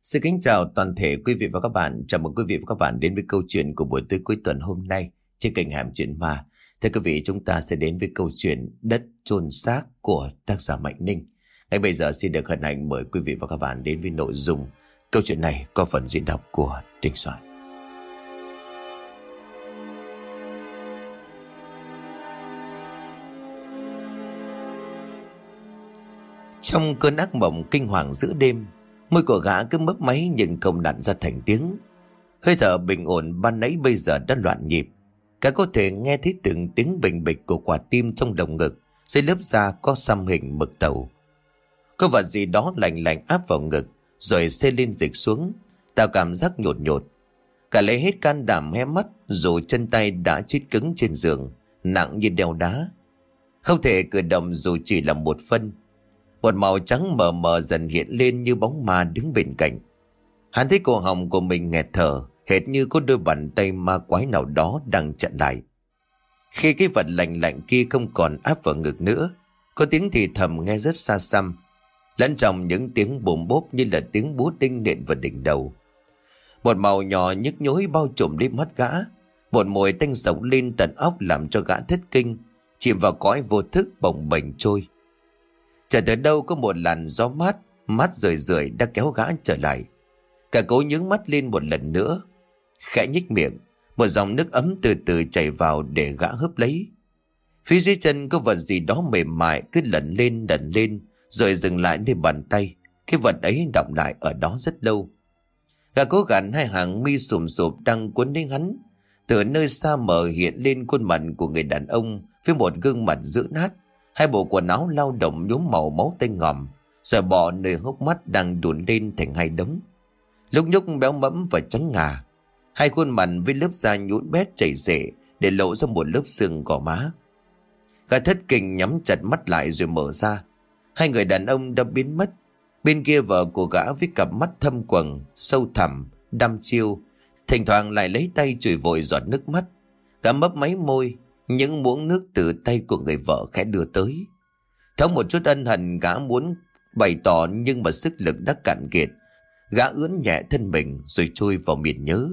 Xin kính chào toàn thể quý vị và các bạn. Chào mừng quý vị và các bạn đến với câu chuyện của buổi tối cuối tuần hôm nay trên kênh Hẻm Chuyện Ma. Thưa quý vị, chúng ta sẽ đến với câu chuyện Đất chôn xác của tác giả Mạnh Ninh. Ngay bây giờ xin được hân hạnh mời quý vị và các bạn đến với nội dung câu chuyện này có phần diễn đọc của Đình Soạn. Trong cơn ác mộng kinh hoàng giữa đêm, môi của gã cứ mấp máy nhưng không nặn ra thành tiếng. Hơi thở bình ổn ban nãy bây giờ đã loạn nhịp. Cả có thể nghe thấy từng tiếng bình bịch của quả tim trong lồng ngực, dưới lớp da có xăm hình mực tàu. Có vật gì đó lạnh lạnh áp vào ngực, rồi xê lên dịch xuống, tạo cảm giác nhột nhột. Cả lấy hết can đảm hé mắt, dù chân tay đã chết cứng trên giường, nặng như đeo đá. Không thể cử động dù chỉ là một phân. Một màu trắng mờ mờ dần hiện lên như bóng ma đứng bên cạnh. Hắn thấy cổ họng của mình nghẹt thở, hệt như có đôi bàn tay ma quái nào đó đang chặn lại. Khi cái vật lạnh lạnh kia không còn áp vào ngực nữa, có tiếng thì thầm nghe rất xa xăm, lẫn trong những tiếng bùm bốp như là tiếng búa đinh nện vào đỉnh đầu. Một màu nhỏ nhức nhối bao trùm đến mắt gã, một mùi tanh sộc lên tận óc làm cho gã thất kinh, chìm vào cõi vô thức bồng bềnh trôi. Chợt từ đâu có một làn gió mát rười rượi đã kéo gã trở lại. Cả cố nhướng mắt lên một lần nữa, khẽ nhếch miệng, một dòng nước ấm từ từ chảy vào để gã hớp lấy. Phía dưới chân có vật gì đó mềm mại cứ lẩn lên rồi dừng lại nơi bàn tay. Cái vật ấy đọng lại ở đó rất lâu. Gã cố gắng hai hàng mi sùm sụp đang cuốn đến hắn. Từ nơi xa mờ hiện lên khuôn mặt của người đàn ông với một gương mặt dữ nát, hai bộ quần áo lao động nhuốm màu máu tanh ngòm, rồi bọ nơi hốc mắt đang đùn lên thành hai đống, lúc nhúc béo mẫm và trắng ngà. Hai khuôn mặt với lớp da nhũn bét chảy xệ để lộ ra một lớp xương gò má. Gã thất kinh nhắm chặt mắt lại rồi mở ra. Hai người đàn ông đã biến mất. Bên kia vợ của gã với cặp mắt thâm quầng, sâu thẳm, đăm chiêu, thỉnh thoảng lại lấy tay chùi vội giọt nước mắt. Gã mấp máy môi, những muỗng nước từ tay của người vợ khẽ đưa tới. Thấu một chút ân hận gã muốn bày tỏ, nhưng mà sức lực đã cạn kiệt. Gã ướn nhẹ thân mình rồi trôi vào miền nhớ.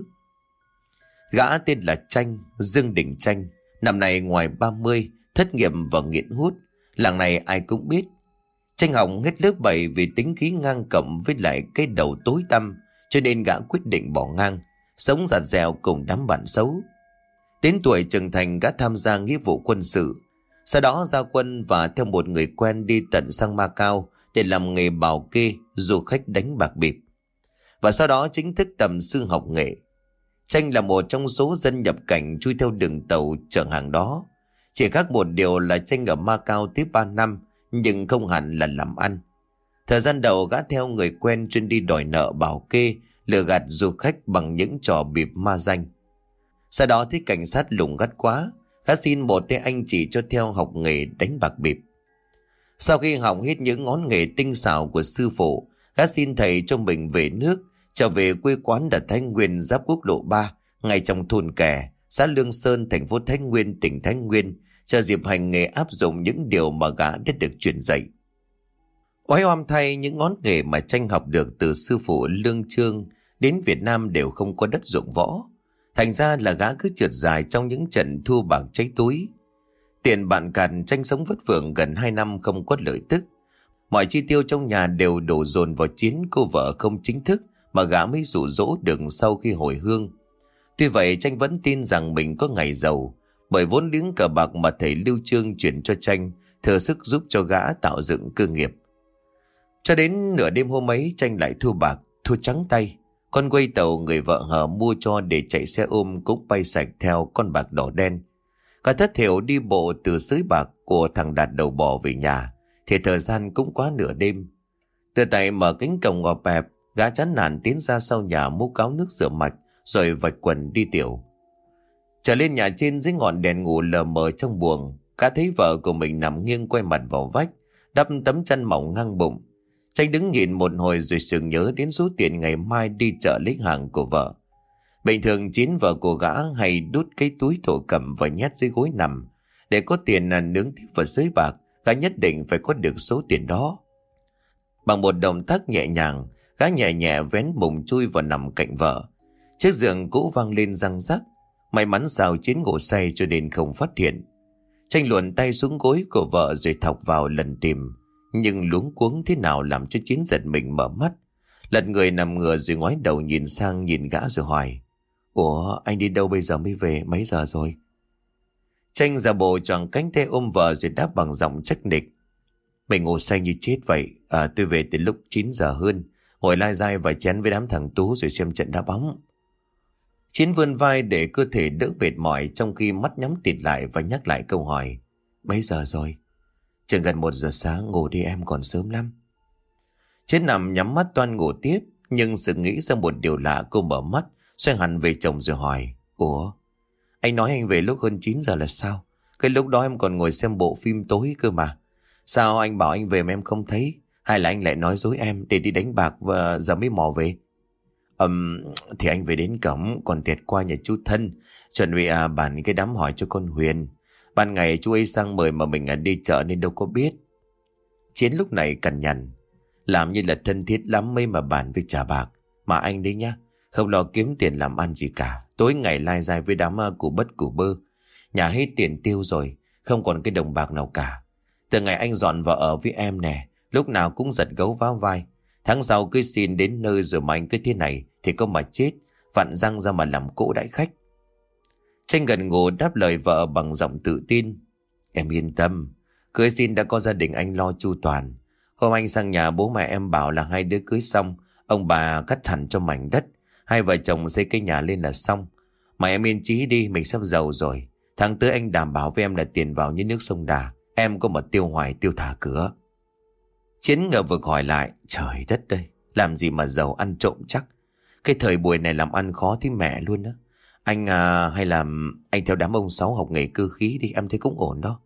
Gã tên là Chanh, Dương Đình Chanh, năm nay ngoài 30, thất nghiệp và nghiện hút. Làng này ai cũng biết. Chanh học hết lớp 7 vì tính khí ngang cộng với lại cái đầu tối tăm, cho nên gã quyết định bỏ ngang, sống giặt dẻo cùng đám bạn xấu. Đến tuổi trưởng thành gã tham gia nghĩa vụ quân sự, sau đó ra quân và theo một người quen đi tận sang Macau để làm nghề bảo kê du khách đánh bạc bịp, và sau đó chính thức tầm sư học nghệ. Chanh là một trong số dân nhập cảnh chui theo đường tàu chở hàng đó. Chỉ khác một điều là Chanh ở Macau tiếp 3 năm nhưng không hẳn là làm ăn. Thời gian đầu gã theo người quen chuyên đi đòi nợ bảo kê, lừa gạt du khách bằng những trò bịp ma danh. Sau đó thấy cảnh sát lùng gắt quá, gã xin một tay anh chỉ cho theo học nghề đánh bạc bịp. Sau khi học hết những ngón nghề tinh xảo của sư phụ, gã xin thầy cho mình về nước, trở về quê quán ở Thái Nguyên giáp quốc lộ 3, ngay trong thôn Kẻ, xã Lương Sơn, thành phố Thái Nguyên, tỉnh Thái Nguyên, cho dịp hành nghề áp dụng những điều mà gã đã được truyền dạy. Oái oăm thay, những ngón nghề mà Chanh học được từ sư phụ Lương Trương đến Việt Nam đều không có đất dụng võ. Thành ra là gã cứ trượt dài trong những trận thua bạc cháy túi. Tiền bạn càn, Chanh sống vất vưởng gần 2 năm không có lợi tức. Mọi chi tiêu trong nhà đều đổ dồn vào chiến cô vợ không chính thức mà gã mới dụ dỗ được sau khi hồi hương. Tuy vậy Chanh vẫn tin rằng mình có ngày giàu, bởi vốn liếng cờ bạc mà thầy Lưu Trương chuyển cho Chanh thừa sức giúp cho gã tạo dựng cơ nghiệp. Cho đến nửa đêm hôm ấy, Chanh lại thua bạc, thua trắng tay. Con quay tàu người vợ hờ mua cho để chạy xe ôm cũng bay sạch theo con bạc đỏ đen. Cả thất hiểu đi bộ từ xới bạc của thằng Đạt đầu bò về nhà, thì thời gian cũng quá nửa đêm. Từ tay mở cánh cổng ngọt bẹp, gã chán nản tiến ra sau nhà múc cáo nước rửa mặt, rồi vạch quần đi tiểu. Trở lên nhà trên dưới ngọn đèn ngủ lờ mờ trong buồng, gã thấy vợ của mình nằm nghiêng quay mặt vào vách, đắp tấm chăn mỏng ngang bụng. Chanh đứng nhìn một hồi rồi sực nhớ đến số tiền ngày mai đi chợ lấy hàng của vợ. Bình thường Chiến vợ của gã hay đút cái túi thổ cẩm và nhét dưới gối nằm. Để có tiền nướng tiếp vào sới bạc, gã nhất định phải có được số tiền đó. Bằng một động tác nhẹ nhàng, Gã nhẹ nhẹ vén mùng chui vào nằm cạnh vợ. Chiếc giường cũ vang lên răng rắc. May mắn sao Chiến ngủ say cho nên không phát hiện. Tranh luồn tay xuống gối của vợ rồi thọc vào lần tìm. Nhưng luống cuống thế nào làm cho Chiến giật mình mở mắt. Lật người nằm ngửa rồi ngoái đầu nhìn sang nhìn gã rồi hỏi: Ủa, anh đi đâu bây giờ mới về, mấy giờ rồi? Tranh giả bộ choàng cánh tay ôm vợ rồi đáp bằng giọng chắc nịch: Mày ngủ say như chết vậy. Tôi về từ lúc 9 giờ hơn, ngồi lai dai vài chén với đám thằng Tú rồi xem trận đá bóng. Chiến vươn vai để cơ thể đỡ mệt mỏi, trong khi mắt nhắm tịt lại và nhắc lại câu hỏi: Mấy giờ rồi? Chừng gần 1 giờ sáng, ngủ đi em, còn sớm lắm. Chiến nằm nhắm mắt toan ngủ tiếp, nhưng sự nghĩ ra một điều lạ, cô mở mắt xoay hẳn về chồng rồi hỏi: Ủa, anh nói anh về lúc hơn 9 giờ là sao? Cái lúc đó em còn ngồi xem bộ phim tối cơ mà. Sao anh bảo anh về mà em không thấy? Hay là anh lại nói dối em để đi đánh bạc và giờ mới mò về? Thì anh về đến cổng, còn Tiệt qua nhà chú Thân chuẩn bị bàn cái đám hỏi cho con Huyền. Ban ngày chú ấy sang mời mà mình đi chợ nên đâu có biết. Chiến lúc này cằn nhằn: Làm như là thân thiết lắm mấy mà bàn với trả bạc. Mà anh đấy nhá, không lo kiếm tiền làm ăn gì cả. Tối ngày lai dai với đám củ bất củ bơ. Nhà hết tiền tiêu rồi, không còn cái đồng bạc nào cả. Từ ngày anh dọn vào ở với em nè, lúc nào cũng giật gấu vá vai. Tháng sau cứ xin đến nơi rồi mà anh cứ thế này thì có mà chết, vặn răng ra mà làm cỗ đãi khách. Tranh gần ngủ đáp lời vợ bằng giọng tự tin: Em yên tâm, cưới xin đã có gia đình anh lo chu toàn. Hôm anh sang nhà bố mẹ em bảo là 2 đứa cưới xong, ông bà cắt hẳn cho mảnh đất, 2 vợ chồng xây cái nhà lên là xong. Mà em yên chí đi, mình sắp giàu rồi. Tháng tới anh đảm bảo với em là tiền vào như nước sông Đà. Em có mà tiêu hoài tiêu thả cửa. Chiến ngờ vực hỏi lại: Trời đất ơi, làm gì mà giàu ăn trộm chắc? Cái thời buổi này làm ăn khó thì mẹ luôn á. Anh hay là anh theo đám ông Sáu học nghề cơ khí đi, em thấy cũng ổn đó.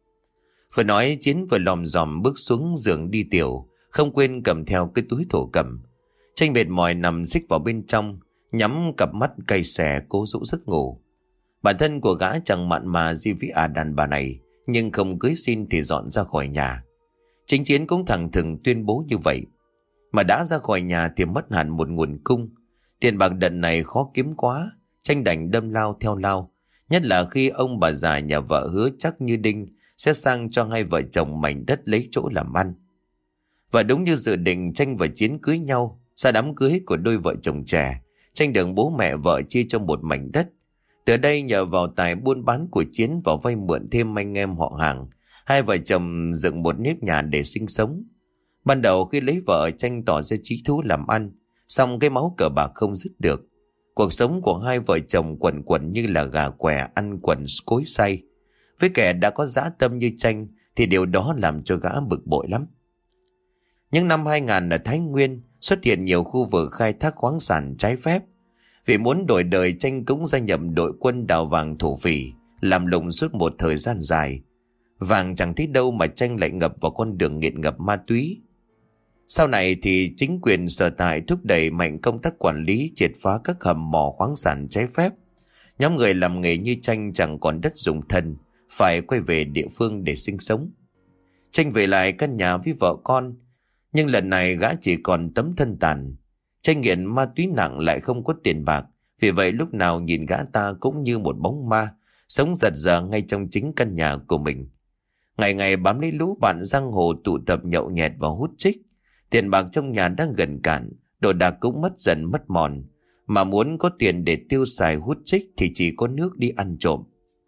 Vừa nói Chiến vừa lòm dòm bước xuống giường đi tiểu, không quên cầm theo cái túi thổ cẩm. Tranh mệt mỏi nằm xích vào bên trong, nhắm cặp mắt cay xè cố dỗ giấc ngủ. Bản thân của gã chẳng mặn mà gì với đàn bà này, nhưng không cưới xin thì dọn ra khỏi nhà. Chính Chiến cũng thẳng thừng tuyên bố như vậy. Mà đã ra khỏi nhà thì mất hẳn một nguồn cung. Tiền bạc đợt này khó kiếm quá, Tranh đành đâm lao theo lao. Nhất là khi ông bà già nhà vợ hứa chắc như đinh sẽ sang cho 2 vợ chồng mảnh đất lấy chỗ làm ăn. Và đúng như dự định, Tranh và Chiến cưới nhau. Sau đám cưới của đôi vợ chồng trẻ, Tranh được bố mẹ vợ chia cho một mảnh đất. Từ đây nhờ vào tài buôn bán của Chiến và vay mượn thêm anh em họ hàng, 2 vợ chồng dựng một nếp nhà để sinh sống. Ban đầu khi lấy vợ, Tranh tỏ ra chí thú làm ăn, song cái máu cờ bạc không dứt được. Cuộc sống của 2 vợ chồng quần quần như là gà què ăn quần cối xay. Với kẻ đã có dã tâm như Tranh thì điều đó làm cho gã bực bội lắm. Những năm 2000 ở Thái Nguyên xuất hiện nhiều khu vực khai thác khoáng sản trái phép. Vì muốn đổi đời, Tranh cũng gia nhập đội quân đào vàng thổ phỉ, làm lụng suốt một thời gian dài. Vàng chẳng thấy đâu mà Tranh lại ngập vào con đường nghiện ngập ma túy. Sau này thì chính quyền sở tại thúc đẩy mạnh công tác quản lý, triệt phá các hầm mỏ khoáng sản trái phép. Nhóm người làm nghề như Tranh chẳng còn đất dùng thân, phải quay về địa phương để sinh sống. Tranh về lại căn nhà với vợ con, nhưng lần này gã chỉ còn tấm thân tàn. Tranh nghiện ma túy nặng lại không có tiền bạc, vì vậy lúc nào nhìn gã ta cũng như một bóng ma, sống giật giờ ngay trong chính căn nhà của mình. Ngày ngày bám lấy lũ bạn giang hồ tụ tập nhậu nhẹt và hút chích. Tiền bạc trong nhà đang gần cạn, đồ đạc cũng mất dần mất mòn. Mà muốn có tiền để tiêu xài hút chích thì chỉ có nước đi ăn trộm.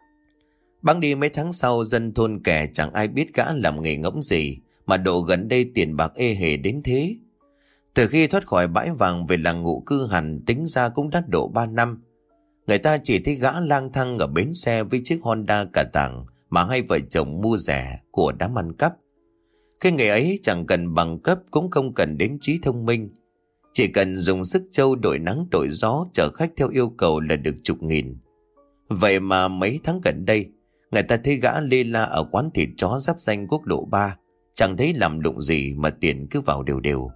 Bẵng đi mấy tháng sau, dân thôn kẻ chẳng ai biết gã làm nghề ngỗng gì, mà độ gần đây tiền bạc ê hề đến thế. Từ khi thoát khỏi bãi vàng về làng ngụ cư hẳn, tính ra cũng đã độ 3 năm. Người ta chỉ thấy gã lang thang ở bến xe với chiếc Honda cả tàng mà 2 vợ chồng mua rẻ của đám ăn cắp. Cái nghề ấy chẳng cần bằng cấp, cũng không cần đến trí thông minh. Chỉ cần dùng sức trâu đội nắng đội gió chở khách theo yêu cầu là được chục nghìn. Vậy mà mấy tháng gần đây, người ta thấy gã lê la ở quán thịt chó giáp danh quốc lộ 3, chẳng thấy làm đụng gì mà tiền cứ vào đều đều.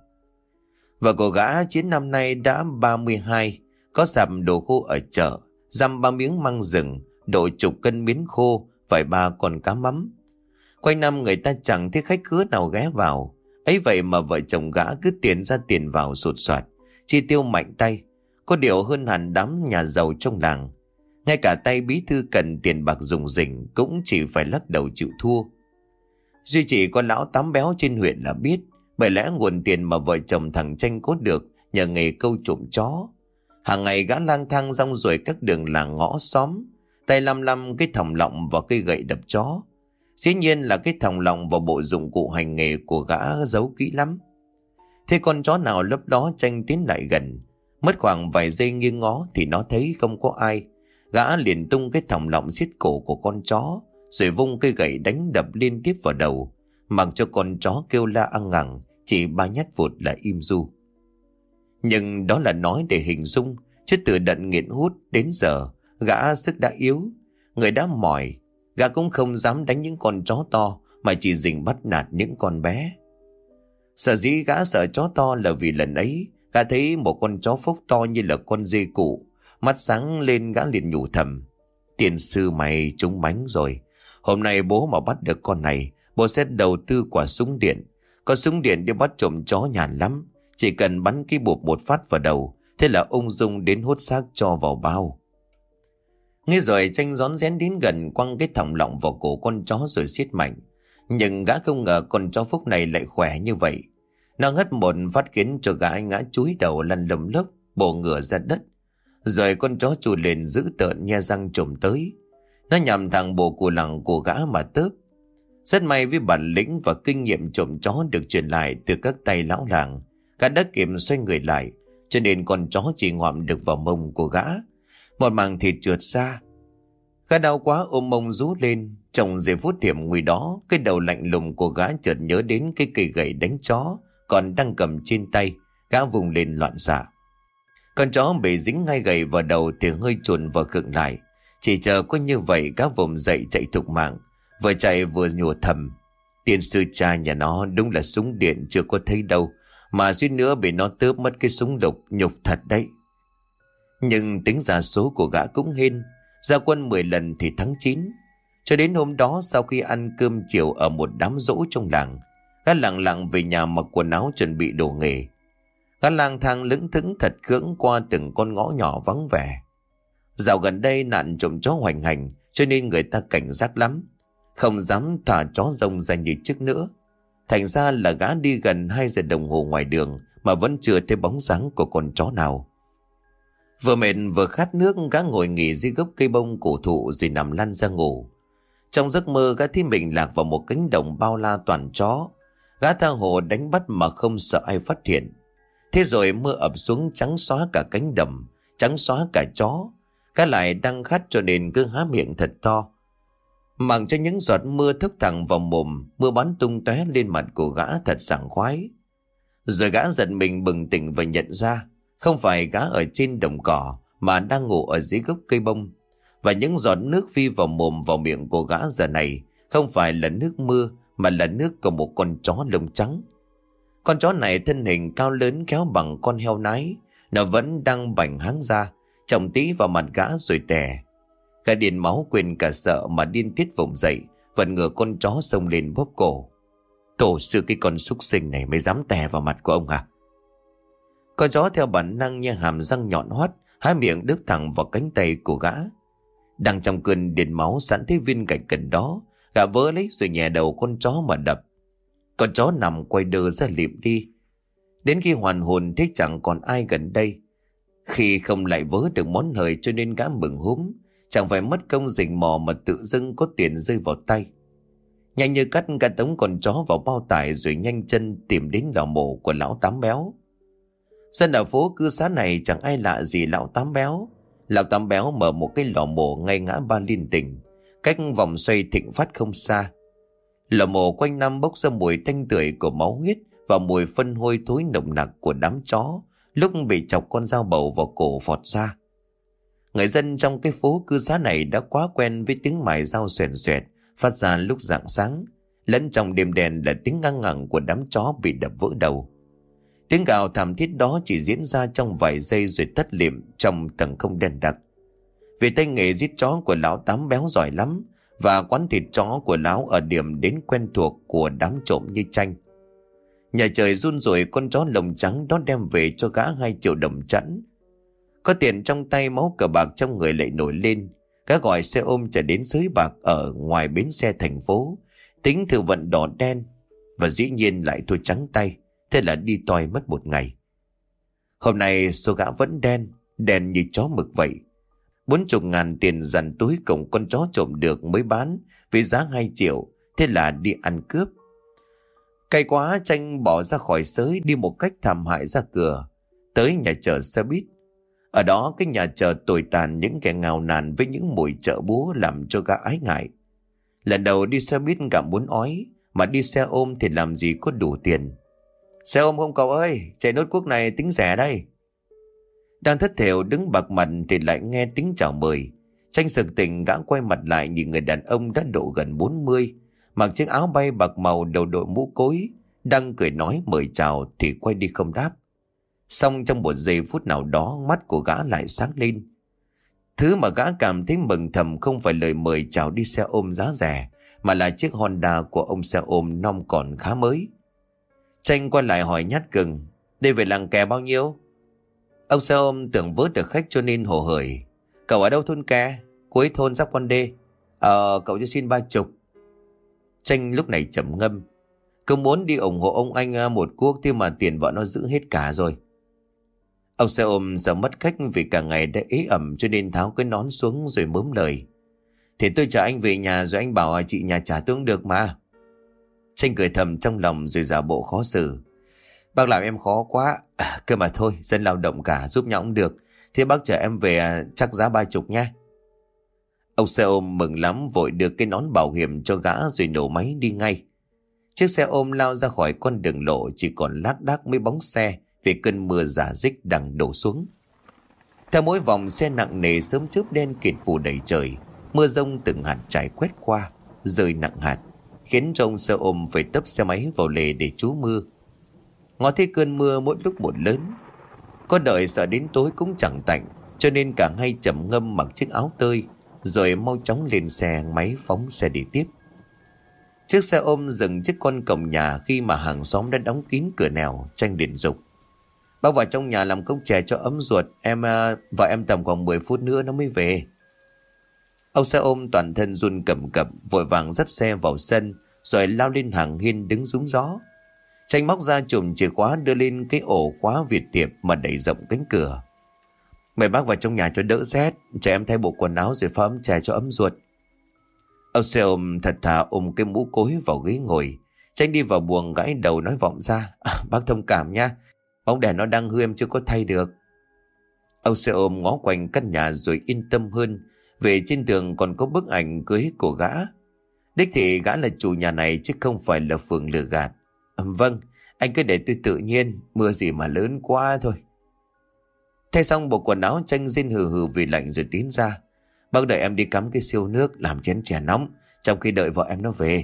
Vợ của gã Chiến năm nay đã 32, có sạp đồ khô ở chợ, dăm 3 miếng măng rừng, độ chục cân miến khô, vài 3 con cá mắm. Quanh năm người ta chẳng thấy khách khứa nào ghé vào, Ấy vậy mà vợ chồng gã cứ tiền ra tiền vào sột soạt, chi tiêu mạnh tay, có điều hơn hẳn đám nhà giàu trong làng. Ngay cả tay bí thư cần tiền bạc rủng rỉnh cũng chỉ phải lắc đầu chịu thua. Duy chỉ có lão tám béo trên huyện là biết, bởi lẽ nguồn tiền mà vợ chồng thằng Tranh có được nhờ nghề câu trộm chó. Hàng ngày gã lang thang rong ruổi các đường làng ngõ xóm, tay lăm lăm cái thòng lọng và cây gậy đập chó. Dĩ nhiên là cái thòng lọng và bộ dụng cụ hành nghề của gã giấu kỹ lắm. Thế con chó nào lúc đó Tranh tiến lại gần, mất khoảng vài giây nghiêng ngó thì nó thấy không có ai. Gã liền tung cái thòng lọng xiết cổ của con chó, rồi vung cây gậy đánh đập liên tiếp vào đầu, mặc cho con chó kêu la ăng ngẳng, chỉ 3 nhát vụt là im ru. Nhưng đó là nói để hình dung, chứ từ đợt nghiện hút đến giờ, gã sức đã yếu, người đã mỏi. Gã cũng không dám đánh những con chó to, mà chỉ dình bắt nạt những con bé. Sở dĩ gã sợ chó to là vì lần ấy gã thấy một con chó phốc to như là con dê cụ. Mắt sáng lên, gã liền nhủ thầm: tiền sư mày trúng bánh rồi. Hôm nay bố mà bắt được con này, bố sẽ đầu tư quả súng điện. Có súng điện đi bắt trộm chó nhàn lắm, chỉ cần bắn cái bụp một phát vào đầu, thế là ung dung đến hốt xác cho vào bao. Nghe rồi Tranh rón rén đến gần, quăng cái thòng lọng vào cổ con chó rồi siết mạnh. Nhưng gã không ngờ con chó phúc này lại khỏe như vậy. Nó hất một phát khiến cho gã ngã chúi đầu lăn lầm lốc, bổ ngửa ra đất. Rồi con chó chù lên dữ tợn nhe răng trồm tới. Nó nhằm thẳng bộ cù lẳng của gã mà tớp. Rất may với bản lĩnh và kinh nghiệm trộm chó được truyền lại từ các tay lão làng, gã đã kịp xoay người lại, cho nên con chó chỉ ngoạm được vào mông của gã. Một mảng thịt trượt ra. Gã đau quá ôm mông rú lên. Trong giây phút hiểm nguy đó, cái đầu lạnh lùng của gã chợt nhớ đến cái cây gậy đánh chó còn đang cầm trên tay. Gã vùng lên loạn xạ. Con chó bị dính ngay gậy vào đầu thì hơi chồn và khựng lại. Chỉ chờ có như vậy gã vùng dậy chạy thục mạng, vừa chạy vừa nhủ thầm: tiền sư cha nhà nó đúng là súng điện chưa có thấy đâu, mà suýt nữa bị nó tớp mất cái súng độc, nhục thật đấy. Nhưng tính ra số của gã cũng hên, ra quân 10 lần thì thắng 9. Cho đến hôm đó, sau khi ăn cơm chiều ở một đám giỗ trong làng, gã lặng lặng về nhà mặc quần áo chuẩn bị đồ nghề. Gã lang thang lững thững thật cưỡng qua từng con ngõ nhỏ vắng vẻ. Dạo gần đây nạn trộm chó hoành hành, cho nên người ta cảnh giác lắm, không dám thả chó rông ra như trước nữa. Thành ra là gã đi gần 2 giờ đồng hồ ngoài đường mà vẫn chưa thấy bóng dáng của con chó nào. Vừa mệt vừa khát nước, gã ngồi nghỉ dưới gốc cây bông cổ thụ rồi nằm lăn ra ngủ. Trong giấc mơ, gã thấy mình lạc vào một cánh đồng bao la toàn chó. Gã tha hồ đánh bắt mà không sợ ai phát hiện. Thế rồi mưa ập xuống trắng xóa cả cánh đồng, trắng xóa cả chó. Gã lại đang khát cho nên cứ há miệng thật to, mặc cho những giọt mưa thốc thẳng vào mồm. Mưa bắn tung tóe lên mặt của gã thật sảng khoái. Rồi gã giật mình bừng tỉnh và nhận ra không phải gã ở trên đồng cỏ, mà đang ngủ ở dưới gốc cây bông. Và những giọt nước phi vào mồm vào miệng của gã giờ này không phải là nước mưa, mà là nước của một con chó lông trắng. Con chó này thân hình cao lớn khéo bằng con heo nái. Nó vẫn đang bành háng ra, chồng tí vào mặt gã rồi tè. Gã điên máu quên cả sợ mà điên tiết vùng dậy, vẫn ngửa con chó xông lên bóp cổ. Tổ sư, cái con súc sinh này mới dám tè vào mặt của ông à? Con chó theo bản năng như hàm răng nhọn hoắt, há miệng đớp thẳng vào cánh tay của gã. Đang trong cơn điên máu, sẵn thấy viên gạch gần đó, gã vớ lấy rồi nhè đầu con chó mà đập. Con chó nằm quay đơ ra lịm đi. Đến khi hoàn hồn thấy chẳng còn ai gần đây. Khi không lại vớ được món hời cho nên gã mừng húm, chẳng phải mất công rình mò mà tự dưng có tiền rơi vào tay. Nhanh như cắt, gã tống con chó vào bao tải rồi nhanh chân tìm đến lò mổ của lão Tám Béo. Dân ở phố cư xá này chẳng ai lạ gì lão Tám Béo. Lão Tám Béo mở một cái lò mổ ngay ngã ba Liên Tỉnh, cách vòng xoay Thịnh Phát không xa. Lò mổ quanh năm bốc ra mùi tanh tưởi của máu huyết và mùi phân hôi thối nồng nặc của đám chó lúc bị chọc con dao bầu vào cổ phọt ra. Người dân trong cái phố cư xá này đã quá quen với tiếng mài dao xoèn xoẹt phát ra lúc rạng sáng, lẫn trong đêm đèn là tiếng ngang ngẳng của đám chó bị đập vỡ đầu. Tiếng gào thảm thiết đó chỉ diễn ra trong vài giây rồi tắt lịm trong tầng không đen đặc. Vì tay nghề giết chó của lão Tám Béo giỏi lắm, và quán thịt chó của lão ở điểm đến quen thuộc của đám trộm như Tranh. Nhà trời run rủi, con chó lồng trắng đó đem về cho gã 2 triệu đồng chẵn. Có tiền trong tay, máu cờ bạc trong người lại nổi lên. Gã gọi xe ôm trở đến sới bạc ở ngoài bến xe thành phố, tính thử vận đỏ đen, và dĩ nhiên lại thua trắng tay. Thế là đi toi mất 1 ngày. Hôm nay số gã vẫn đen như chó mực vậy. 40.000 tiền dằn túi cộng con chó trộm được mới bán với giá 2 triệu. Thế là đi ăn cướp. Cay quá, Tranh bỏ ra khỏi sới, đi một cách thảm hại ra cửa, tới nhà chợ xe buýt. Ở đó cái nhà chợ tồi tàn, những kẻ nghèo nàn với những mùi chợ búa làm cho gã ái ngại. Lần đầu đi xe buýt gã muốn ói, mà đi xe ôm thì làm gì có đủ tiền. Xe ôm không cậu ơi, chạy nốt cuốc này tính rẻ đây. Đang thất thểu đứng bạc mặt thì lại nghe tiếng chào mời. Tranh sực tỉnh, gã quay mặt lại nhìn người đàn ông đã độ gần 40, mặc chiếc áo bay bạc màu, đầu đội mũ cối, đang cười nói mời chào thì quay đi không đáp. Xong trong một giây phút nào đó, mắt của gã lại sáng lên. Thứ mà gã cảm thấy mừng thầm không phải lời mời chào đi xe ôm giá rẻ, mà là chiếc Honda của ông xe ôm non còn khá mới. Tranh quay lại hỏi nhát gừng: đây về làng Kè bao nhiêu? Ông xe ôm tưởng vớt được khách cho nên hồ hởi: cậu ở đâu thôn Kè? Cuối thôn giáp con đê. Cậu cho xin 30. Tranh lúc này trầm ngâm: cứ muốn đi ủng hộ ông anh một cuốc, thế mà tiền vợ nó giữ hết cả rồi. Ông xe ôm giờ mất khách vì cả ngày đã ế ẩm, cho nên tháo cái nón xuống rồi mớm lời: thì tôi chở anh về nhà rồi anh bảo chị nhà trả tôi cũng được mà. Tranh cười thầm trong lòng rồi giả bộ khó xử: bác làm em khó quá. Cơ mà thôi, dân lao động cả, giúp nhau cũng được. Thế bác chở em về chắc giá 30 nha. Ông xe ôm mừng lắm, vội đưa cái nón bảo hiểm cho gã rồi nổ máy đi ngay. Chiếc xe ôm lao ra khỏi con đường lộ, chỉ còn lác đác mấy bóng xe vì cơn mưa rả rích đang đổ xuống. Theo mỗi vòng xe nặng nề, sớm chớp đen kịt phủ đầy trời. Mưa rông từng hạt trải quét qua, rơi nặng hạt, khiến cho ông xe ôm phải tấp xe máy vào lề để trú mưa. Ngó thấy cơn mưa mỗi lúc một lớn, có đợi sợ đến tối cũng chẳng tạnh, cho nên cả hai trầm ngâm mặc chiếc áo tơi, rồi mau chóng lên xe máy phóng xe đi tiếp. Chiếc xe ôm dừng trước con cổng nhà khi mà hàng xóm đã đóng kín cửa nẻo. Tranh liền dục: bác vào trong nhà làm cốc chè cho ấm ruột, vợ em tầm khoảng 10 phút nữa nó mới về. Ông xe ôm toàn thân run cầm cập, vội vàng dắt xe vào sân rồi lao lên hàng hiên đứng rúng gió. Tranh móc ra chùm chìa khóa đưa lên cái ổ khóa Việt tiệp mà đẩy rộng cánh cửa: mời bác vào trong nhà cho đỡ rét, cho em thay bộ quần áo rồi pha ấm chè cho ấm ruột. Ông xe ôm thật thà ôm cái mũ cối vào ghế ngồi. Tranh đi vào buồng gãi đầu nói vọng ra: bác thông cảm nha, bóng đèn nó đang hư, em chưa có thay được. Ông xe ôm ngó quanh căn nhà rồi yên tâm hơn, về trên tường còn có bức ảnh cưới của gã. Đích thị gã là chủ nhà này chứ không phải là phường lừa gạt. Vâng, anh cứ để tôi tự nhiên, mưa gì mà lớn quá thôi. Thay xong bộ quần áo, Tranh rên hừ hừ vì lạnh rồi tiến ra: bác đợi em đi cắm cái siêu nước làm chén chè nóng, trong khi đợi vợ em nó về.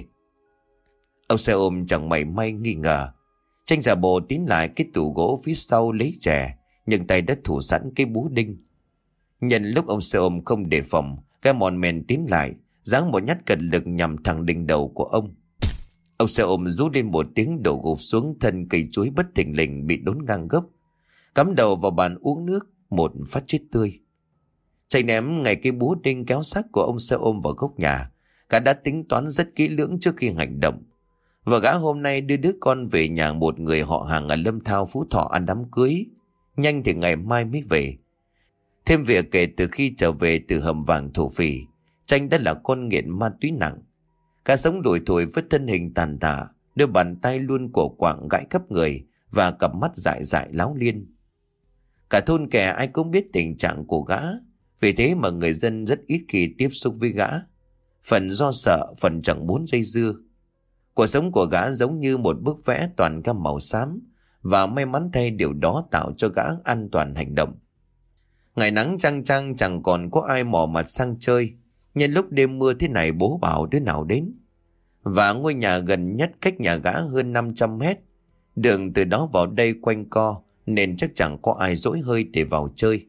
Ông xe ôm chẳng mảy may nghi ngờ. Tranh giả bộ tiến lại cái tủ gỗ phía sau lấy chè, nhưng tay đã thủ sẵn cái búa đinh. Nhân lúc ông xe ôm không đề phòng, cái mòn mèn tiến lại, giáng một nhát cật lực nhằm thẳng đỉnh đầu của ông. Ông xe ôm rú lên một tiếng, đổ gục xuống thân cây chuối bất thình lình bị đốn ngang gốc, cắm đầu vào bàn uống nước, một phát chết tươi. Tranh ném ngay cái búa đinh kéo xác của ông xe ôm vào góc nhà. Gã đã tính toán rất kỹ lưỡng trước khi hành động. Và gã hôm nay đưa đứa con về nhà một người họ hàng ở Lâm Thao, Phú Thọ ăn đám cưới, nhanh thì ngày mai mới về. Thêm việc kể từ khi trở về từ hầm vàng thổ phỉ, Tranh đã là con nghiện ma túy nặng. Cả sống đồi thổi với thân hình tàn tạ, đôi bàn tay luôn cổ quạng gãi khắp người và cặp mắt dại dại láo liên. Cả thôn Kè ai cũng biết tình trạng của gã, vì thế mà người dân rất ít khi tiếp xúc với gã. Phần do sợ, phần chẳng muốn dây dưa. Cuộc sống của gã giống như một bức vẽ toàn các màu xám, và may mắn thay điều đó tạo cho gã an toàn hành động. Ngày nắng chang chang chẳng còn có ai mò mặt sang chơi. Nhân lúc đêm mưa thế này bố bảo đứa nào đến. Và ngôi nhà gần nhất cách nhà gã hơn 500 mét. Đường từ đó vào đây quanh co, nên chắc chẳng có ai dỗi hơi để vào chơi.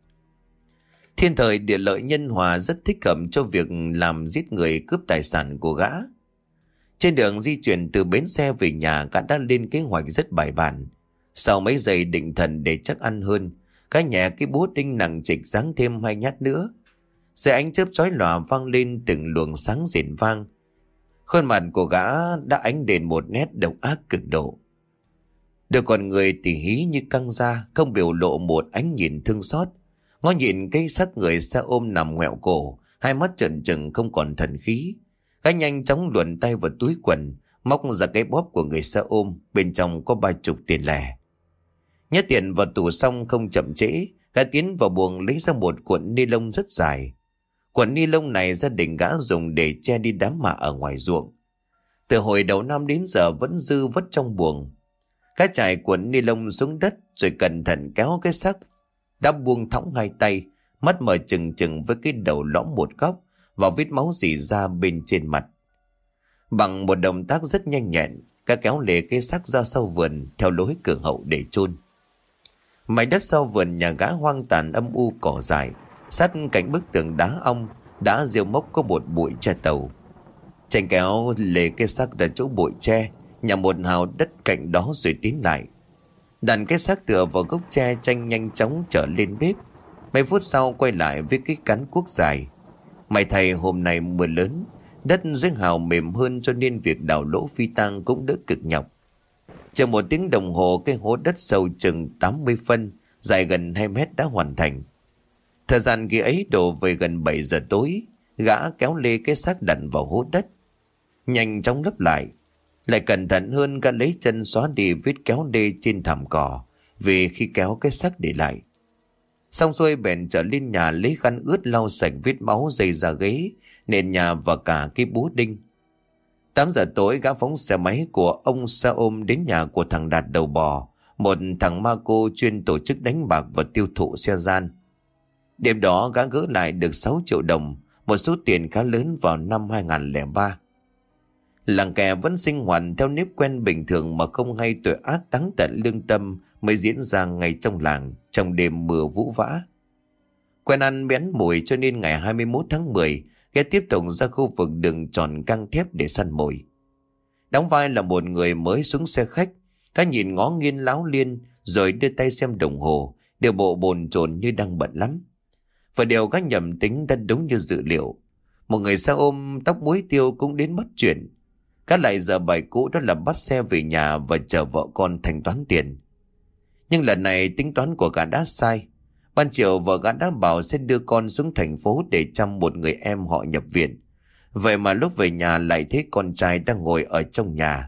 Thiên thời địa lợi nhân hòa rất thích hợp cho việc làm giết người cướp tài sản của gã. Trên đường di chuyển từ bến xe về nhà, gã đã lên kế hoạch rất bài bản. Sau mấy giây định thần để chắc ăn hơn, gã nhẹ cái búa đinh nặng trịch giáng thêm 2 nhát nữa. Dưới ánh chớp chói lòa vang lên từng luồng sáng rền vang. Khuôn mặt của gã đã ánh đèn một nét độc ác cực độ. Đôi con người tỉ hí như căng ra, không biểu lộ một ánh nhìn thương xót. Ngó nhìn cái xác người xe ôm nằm ngoẹo cổ, hai mắt trợn trừng không còn thần khí. Gã nhanh chóng luồn tay vào túi quần, móc ra cái bóp của người xe ôm, bên trong có 30 tiền lẻ. Nhét tiền vào tủ xong không chậm trễ, gã tiến vào buồng lấy ra một cuộn ni lông rất dài. Cuộn ni lông này gia đình gã dùng để che đi đám mạ ở ngoài ruộng. Từ hồi đầu năm đến giờ vẫn dư vất trong buồng. Gã trải cuộn ni lông xuống đất rồi cẩn thận kéo cái xác đã buông thõng hai tay, mắt mở trừng trừng với cái đầu lõm một góc và vết máu rỉ ra bên trên mặt. Bằng một động tác rất nhanh nhẹn, gã kéo lê cái xác ra sau vườn theo lối cửa hậu để chôn. Mảnh đất sau vườn nhà gã hoang tàn âm u cỏ dại, sát cạnh bức tường đá ong đã rêu mốc có một bụi tre tàu. Chàng kéo lê cái xác ra chỗ bụi tre, nhằm một hào đất cạnh đó rồi tiến lại. Đặt cái xác tựa vào gốc tre, Tranh nhanh chóng trở lên bếp. Mấy phút sau quay lại với cái cán cuốc dài. May thầy hôm nay mưa lớn, đất dưới hào mềm hơn cho nên việc đào lỗ phi tang cũng đỡ cực nhọc. Chừng 1 tiếng đồng hồ, cái hố đất sâu chừng 80 phân, dài gần 2 mét đã hoàn thành. Thời gian khi ấy đổ về gần 7 giờ tối, gã kéo lê cái xác đặt vào hố đất. Nhanh chóng lấp lại cẩn thận hơn, gã lấy chân xóa đi vết kéo lê trên thảm cỏ, vì khi kéo cái xác để lại. Xong xuôi bèn trở lên nhà lấy khăn ướt lau sạch vết máu dày ra ghế, nền nhà và cả cái búa đinh. 8 giờ tối gã phóng xe máy của ông xe ôm đến nhà của thằng Đạt đầu bò, một thằng ma cô chuyên tổ chức đánh bạc và tiêu thụ xe gian. Đêm đó gã gỡ lại được 6 triệu đồng, một số tiền khá lớn vào năm 2003. Làng kẻ vẫn sinh hoạt theo nếp quen bình thường mà không hay tội ác táng tận lương tâm mới diễn ra ngay trong làng trong đêm mưa vũ vã. Quen ăn bén mồi cho nên ngày 21 tháng 10, gã tiếp tục ra khu vực đường tròn căng thép để săn mồi. Đóng vai là một người mới xuống xe khách, gã nhìn ngó nghiêng láo liên rồi đưa tay xem đồng hồ, điều bộ bồn chồn như đang bận lắm. Và điều gã nhầm tính đã đúng như dự liệu. Một người xe ôm tóc muối tiêu cũng đến bắt chuyện. Gã lại giờ bài cũ, đó là bắt xe về nhà và chờ vợ con thanh toán tiền. Nhưng lần này tính toán của gã đã sai. Ban chiều vợ gã đã bảo sẽ đưa con xuống thành phố để chăm một người em họ nhập viện. Vậy mà lúc về nhà lại thấy con trai đang ngồi ở trong nhà.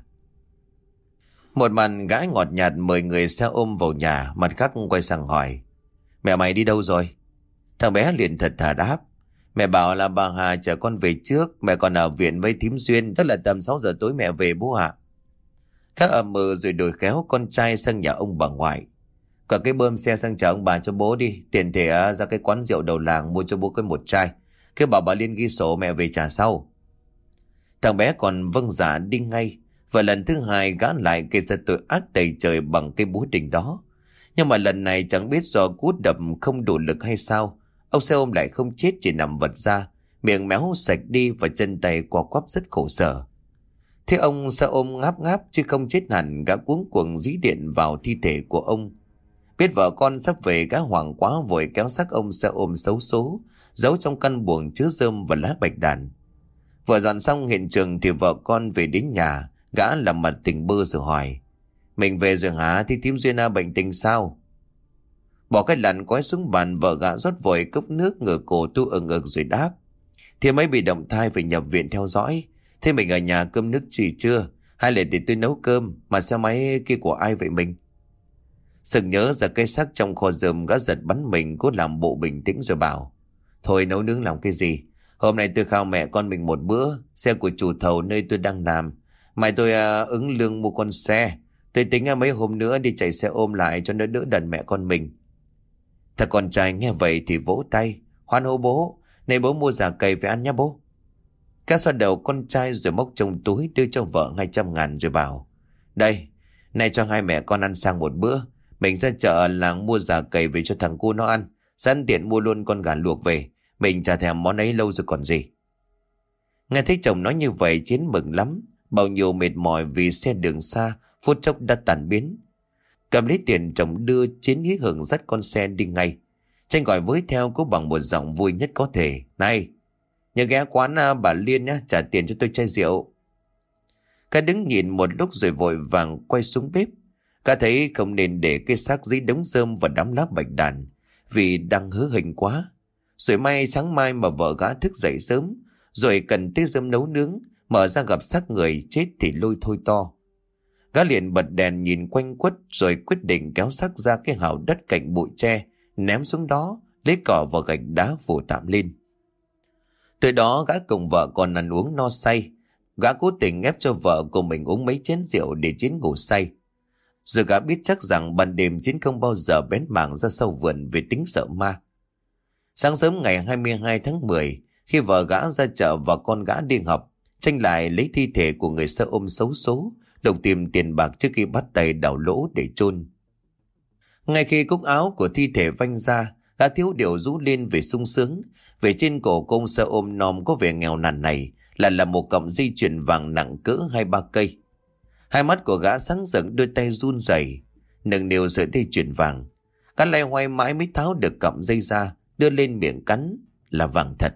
Một mặt gã ngọt nhạt mời người xe ôm vào nhà, mặt khác quay sang hỏi: "Mẹ mày đi đâu rồi?" Thằng bé liền thật thà đáp: "Mẹ bảo là bà Hà chở con về trước, mẹ còn ở viện với thím Duyên, tức là tầm 6 giờ tối mẹ về bố ạ." Khác ậm ừ rồi đổi khéo con trai sang nhà ông bà ngoại: "Cả cái bơm xe sang chở ông bà cho bố đi, tiền thể ra cái quán rượu đầu làng mua cho bố cái một chai, cái bảo bà Liên ghi sổ, mẹ về trả sau." Thằng bé còn vâng dạ đi ngay. Và lần thứ hai gã lại gây ra tội ác tày trời bằng cái búa đinh đó. Nhưng mà lần này chẳng biết do cú đập không đủ lực hay sao, ông xe ôm lại không chết, chỉ nằm vật ra, miệng méo sạch đi và chân tay co quắp rất khổ sở. Thế ông xe ôm ngáp ngáp chứ không chết hẳn, gã cuống cuồng dí điện vào thi thể của ông. Biết vợ con sắp về, gã hoảng quá vội kéo xác ông xe ôm xấu số giấu trong căn buồng chứa rơm và lá bạch đàn. Vừa dọn xong hiện trường thì vợ con về đến nhà. Gã làm mặt tỉnh bơ rồi hỏi: "Mình về rồi hả? Thì thím Duyên bệnh tình sao?" Bỏ cái làn cói xuống bàn, vợ gã rót vội cốc nước, ngửa cổ tu ực rồi đáp: "Thì mới bị động thai phải nhập viện theo dõi. Thế mình ở nhà cơm nước chỉ chưa? Hay là để tôi nấu cơm? Mà xe máy kia của ai vậy mình?" Sực nhớ ra cái xác trong kho rơm, gã giật bắn mình, cố làm bộ bình tĩnh rồi bảo: "Thôi nấu nướng làm cái gì? Hôm nay tôi khao mẹ con mình một bữa. Xe của chủ thầu nơi tôi đang làm. Mai tôi ứng lương mua con xe. Tôi tính mấy hôm nữa đi chạy xe ôm lại cho nó đỡ đần mẹ con mình." Thằng con trai nghe vậy thì vỗ tay hoan hô bố: "Này bố mua giả cầy về ăn nhá bố." Cá xoa đầu con trai rồi móc trong túi đưa cho vợ 200 ngàn rồi bảo: "Đây, này cho hai mẹ con ăn sang một bữa. Mình ra chợ làng mua giả cầy về cho thằng cu nó ăn. Sẵn tiện mua luôn con gà luộc về. Mình chả thèm món ấy lâu rồi còn gì." Nghe thấy chồng nói như vậy Chiến mừng lắm. Bao nhiêu mệt mỏi vì xe đường xa phút chốc đã tàn biến. Cầm lấy tiền chồng đưa, Chiến hí hửng dắt con xe đi ngay. Tranh gọi với theo cũng bằng một giọng vui nhất có thể: "Này, nhớ ghé quán bà Liên nhé, trả tiền cho tôi chai rượu." Cả đứng nhìn một lúc rồi vội vàng quay xuống bếp. Cả thấy không nên để cái xác dưới đống rơm và đám lá bạch đàn, vì đang hớ hênh quá. Rồi may sáng mai mà vợ gã thức dậy sớm, rồi cần tới rơm nấu nướng, mở ra gặp xác người chết thì lôi thôi to. Gã liền bật đèn nhìn quanh quất, rồi quyết định kéo xác ra cái hào đất cạnh bụi tre, ném xuống đó, lấy cỏ và gạch đá phủ tạm lên. Từ đó gã cùng vợ còn ăn uống no say. Gã cố tình ép cho vợ của mình uống mấy chén rượu để Chiến ngủ say. Rồi gã biết chắc rằng ban đêm Chiến không bao giờ bén mảng ra sau vườn vì tính sợ ma. Sáng sớm ngày 22 tháng 10, khi vợ gã ra chợ và con gã đi học, Tranh lại lấy thi thể của người xe ôm xấu số, lục tìm tiền bạc trước khi bắt tay đào lỗ để chôn. Ngay khi cúc áo của thi thể vanh ra, gã thiếu điều rú lên về sung sướng. Về trên cổ công xe ôm nom có vẻ nghèo nàn này là một cọng dây chuyền vàng nặng cỡ 2-3 cây. Hai mắt của gã sáng rực, đôi tay run rẩy nâng niu sợi dây chuyền vàng. Gã loay hoay mãi mới tháo được cọng dây ra, đưa lên miệng cắn. Là vàng thật.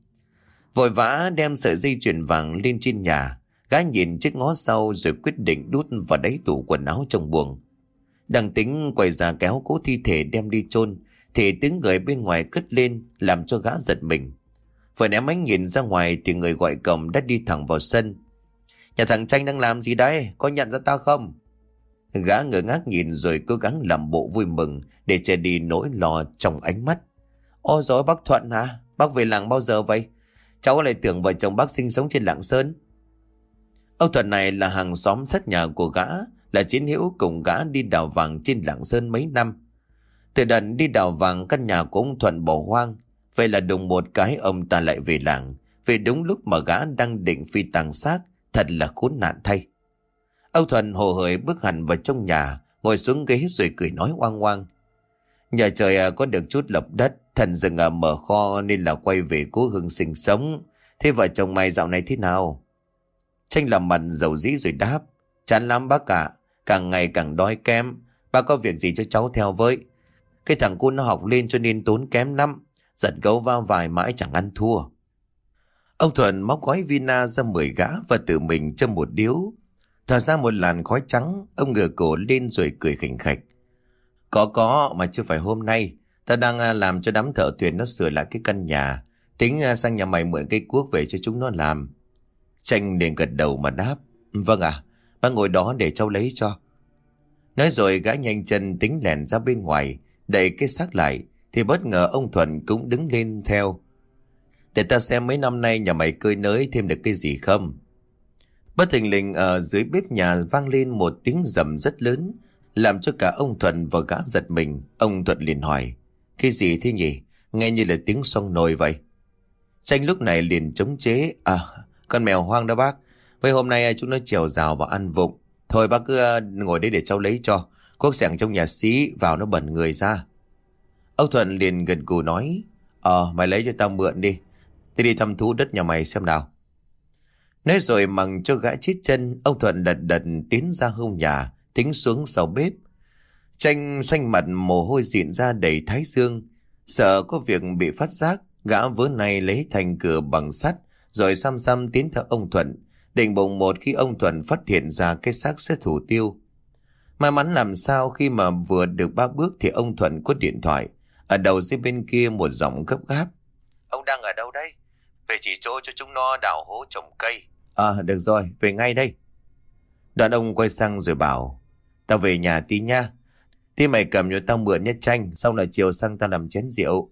Vội vã đem sợi dây chuyền vàng lên trên nhà. Gã nhìn chiếc ngó sau rồi quyết định đút vào đáy tủ quần áo trong buồng. Đang tính quay ra kéo cố thi thể đem đi chôn thì tiếng người bên ngoài cất lên, làm cho gã giật mình. Vừa ném ánh nhìn ra ngoài thì người gọi cổng đã đi thẳng vào sân. "Nhà thằng Tranh đang làm gì đấy? Có nhận ra tao không?" Gã ngơ ngác nhìn rồi cố gắng làm bộ vui mừng để che đi nỗi lo trong ánh mắt. "Ôi dồi, bác Thuận hả? Bác về làng bao giờ vậy? Cháu lại tưởng vợ chồng bác sinh sống trên Lạng Sơn." Ông Thuận này là hàng xóm sát nhà của gã, là chiến hữu cùng gã đi đào vàng trên Lạng Sơn mấy năm. Từ đợt đi đào vàng, căn nhà của ông Thuận bỏ hoang. Vậy là đùng một cái ông ta lại về làng, về đúng lúc mà gã đang định phi tang xác. Thật là khốn nạn thay. Ông Thuận hồ hởi bước hẳn vào trong nhà, ngồi xuống ghế rồi cười nói oang oang: "Nhà trời có được chút lộc đất, thần rừng mở kho nên là quay về cố hương sinh sống. Thế vợ chồng mày dạo này thế nào?" Tranh làm mặt dầu dĩ rồi đáp: "Chán lắm bác ạ, càng ngày càng đói kém. Bác có việc gì cho cháu theo với. Cái thằng cu nó học lên cho nên tốn kém lắm, giật gấu va vài mãi chẳng ăn thua." Ông Thuận móc gói vina ra 10 gã và tự mình châm một điếu. Thở ra một làn khói trắng, ông ngửa cổ lên rồi cười khỉnh khạch: Có mà chưa phải hôm nay. Ta đang làm cho đám thợ thuyền nó sửa lại cái căn nhà. Tính sang nhà mày mượn cây cuốc về cho chúng nó làm." Tranh liền gật đầu mà đáp: "Vâng ạ, bác ngồi đó để cháu lấy cho." Nói rồi gã nhanh chân tính lèn ra bên ngoài, đẩy cái xác lại thì bất ngờ ông Thuận cũng đứng lên theo: "Để ta xem mấy năm nay nhà mày cơi nới thêm được cái gì không." Bất thình lình ở dưới bếp nhà vang lên một tiếng rầm rất lớn, làm cho cả ông Thuận và gã giật mình. Ông Thuận liền hỏi: "Cái gì thế nhỉ? Nghe như là tiếng xoong nồi vậy." Tranh lúc này liền chống chế: "Con mèo hoang đó bác. Mấy hôm nay chúng nó trèo rào và ăn vụng. Thôi bác cứ ngồi đấy để cháu lấy cho. Cuốc xẻng trong nhà xí vào nó bẩn người ra." Ông Thuận liền gật gù nói: Mày lấy cho tao mượn đi. Tôi đi thăm thú đất nhà mày xem nào." Nói rồi mặc cho gã chết chân, ông Thuận lật đật tiến ra hông nhà, tính xuống sau bếp. Tranh xanh mặt mồ hôi dịn ra đầy thái dương. Sợ có việc bị phát giác, gã vớ này lấy thành cửa bằng sắt rồi xăm xăm tiến theo ông Thuận, định bụng một khi ông Thuận phát hiện ra cái xác sẽ thủ tiêu. May mắn làm sao khi mà vừa được 3 bước thì ông Thuận có điện thoại. Ở đầu dây bên kia một giọng gấp gáp: "Ông đang ở đâu đây? Về chỉ chỗ cho chúng nó đào hố trồng cây." Được rồi, về ngay đây." Đoạn ông quay sang rồi bảo: "Tao về nhà tí nha. Tí mày cầm cho tao mượn nhất Tranh, xong là chiều sang tao làm chén rượu."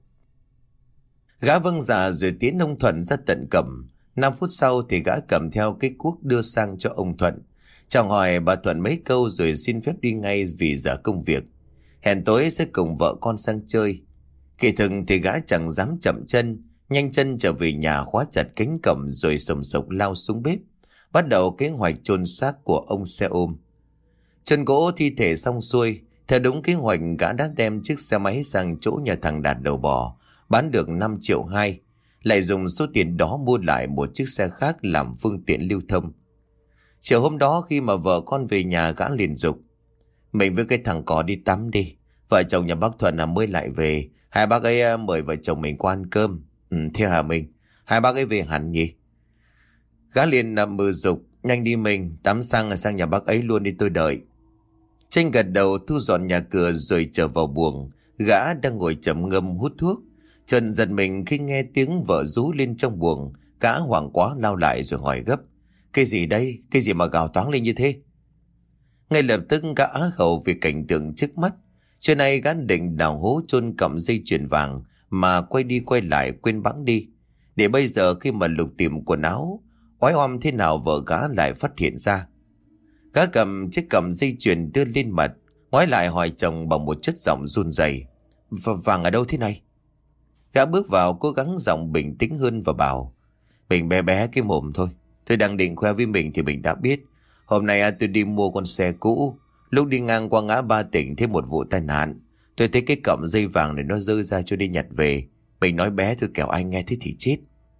Gã vâng dạ rồi tiến ông Thuận ra tận cổng. 5 phút sau thì gã cầm theo cái cuốc đưa sang cho ông Thuận, chào hỏi bà Thuận mấy câu rồi xin phép đi ngay vì giờ công việc. Hẹn tối sẽ cùng vợ con sang chơi. Kỳ thực thì gã chẳng dám chậm chân, nhanh chân trở về nhà, khóa chặt cánh cổng rồi sầm sộc lao xuống bếp, bắt đầu kế hoạch chôn xác của ông xe ôm. Chôn gỗ thi thể xong xuôi, theo đúng kế hoạch gã đã đem chiếc xe máy sang chỗ nhà thằng Đạt đầu bò, bán được 5,2 triệu, lại dùng số tiền đó mua lại một chiếc xe khác làm phương tiện lưu thông. Chiều hôm đó khi mà vợ con về nhà, gã liền giục: "Mình với cái thằng cò đi tắm đi. Vợ chồng nhà bác Thuận mới lại về. Hai bác ấy mời vợ chồng mình qua ăn cơm." Thế hả mình? Hai bác ấy về hẳn nhỉ? Gã liền mừ giục: "Nhanh đi mình, tắm sang nhà bác ấy luôn đi, tôi đợi." Tranh gật đầu thu dọn nhà cửa rồi trở vào buồng. Gã đang ngồi trầm ngâm hút thuốc, chợt giật mình khi nghe tiếng vợ rú lên trong buồng. Gã hoảng quá lao lại rồi hỏi gấp: "Cái gì đây? Cái gì mà gào toáng lên như thế?" Ngay lập tức gã á khẩu vì cảnh tượng trước mắt. Trưa nay gã định đào hố chôn cọng dây chuyền vàng mà quay đi quay lại quên bẵng đi. Để bây giờ khi mà lục tìm quần áo, oái oăm thế nào vợ gã lại phát hiện ra. Gã cầm chiếc cọng dây chuyền đưa lên mặt, ngoái lại hỏi chồng bằng một chất giọng run rẩy: Vàng ở đâu thế này?" Gã bước vào cố gắng giọng bình tĩnh hơn và bảo: "Mình bé bé cái mồm thôi. Tôi đang định khoe với mình thì mình đã biết. Hôm nay tôi đi mua con xe cũ. Lúc đi ngang qua ngã ba tỉnh thấy một vụ tai nạn. Tôi thấy cái cọng dây vàng này nó rơi ra cho đi nhặt về. Mình nói bé thôi kẻo ai nghe thế thì chết."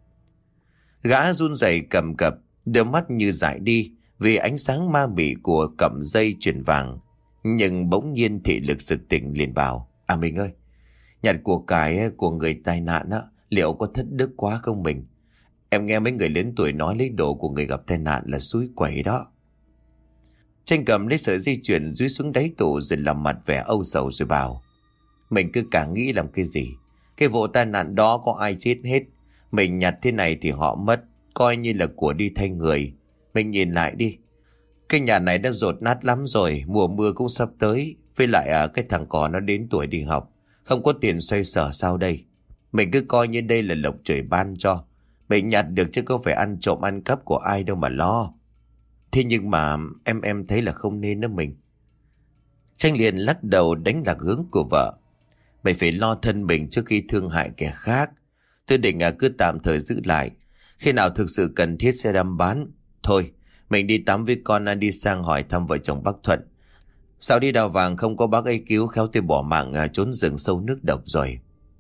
Gã run rẩy cầm cập, đôi mắt như dại đi vì ánh sáng ma mị của cọng dây chuyền vàng. Nhưng bỗng nhiên thị lực sực tỉnh liền bảo: "Mình ơi, nhặt của cải của người tai nạn liệu có thất đức quá không mình? Em nghe mấy người lớn tuổi nói lấy đồ của người gặp tai nạn là xúi quẩy đó." Tranh cầm lấy sợi dây chuyền dúi xuống đáy tủ rồi làm mặt vẻ âu sầu rồi bảo: "Mình cứ cả nghĩ làm cái gì. Cái vụ tai nạn đó có ai chết hết. Mình nhặt thế này thì họ mất, coi như là của đi thay người. Mình nhìn lại đi, cái nhà này đã dột nát lắm rồi, mùa mưa cũng sắp tới. Với lại cái thằng cò nó đến tuổi đi học, không có tiền xoay sở sao đây. Mình cứ coi như đây là lộc trời ban cho. Mình nhặt được chứ có phải ăn trộm ăn cắp của ai đâu mà lo. Thế nhưng mà em thấy là không nên đó mình." Tranh liền lắc đầu đánh lạc hướng của vợ: "Mày phải lo thân mình trước khi thương hại kẻ khác. Tôi định cứ tạm thời giữ lại, khi nào thực sự cần thiết sẽ đem bán. Thôi mình đi tắm với con, đi sang hỏi thăm vợ chồng bác Thuận. Sao đi đào vàng không có bác ấy cứu, khéo tôi bỏ mạng trốn rừng sâu nước độc rồi."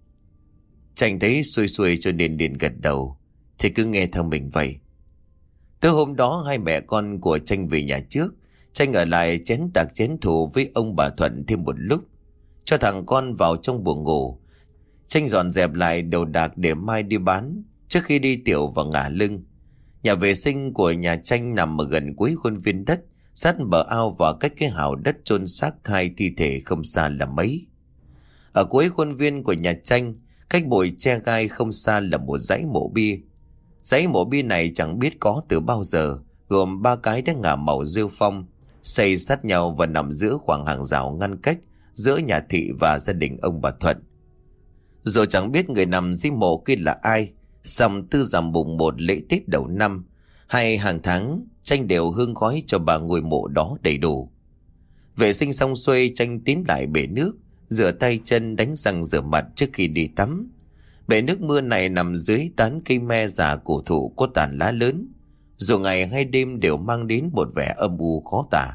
Tranh thấy xuôi xuôi cho nên liền gật đầu: "Thì cứ nghe theo mình vậy." Tới hôm đó hai mẹ con của Tranh về nhà trước. Tranh ở lại chén tạc chén thủ với ông bà Thuận thêm một lúc, cho thằng con vào trong buồng ngủ. Tranh dọn dẹp lại đồ đạc để mai đi bán trước khi đi tiểu và ngả lưng. Nhà vệ sinh của nhà Tranh nằm ở gần cuối khuôn viên đất, sát bờ ao và cách cái hào đất chôn xác hai thi thể không xa là mấy. Ở cuối khuôn viên của nhà Tranh, cách bụi tre gai không xa là một dãy mộ bia. Dãy mộ bia này chẳng biết có từ bao giờ, gồm 3 cái đã ngả màu rêu phong, xây sát nhau và nằm giữa khoảng hàng rào ngăn cách giữa nhà Thị và gia đình ông bà Thuận. Rồi chẳng biết người nằm dưới mộ kia là ai, song tư rằm mùng 1 lễ Tết đầu năm hay hàng tháng, Tranh đều hương khói cho bà ngôi mộ đó đầy đủ. Vệ sinh xong xuôi, Tranh tiến lại bể nước, rửa tay chân đánh răng rửa mặt trước khi đi tắm. Bể nước mưa này nằm dưới tán cây me già cổ thụ có tàn lá lớn, dù ngày hay đêm đều mang đến một vẻ âm u khó tả.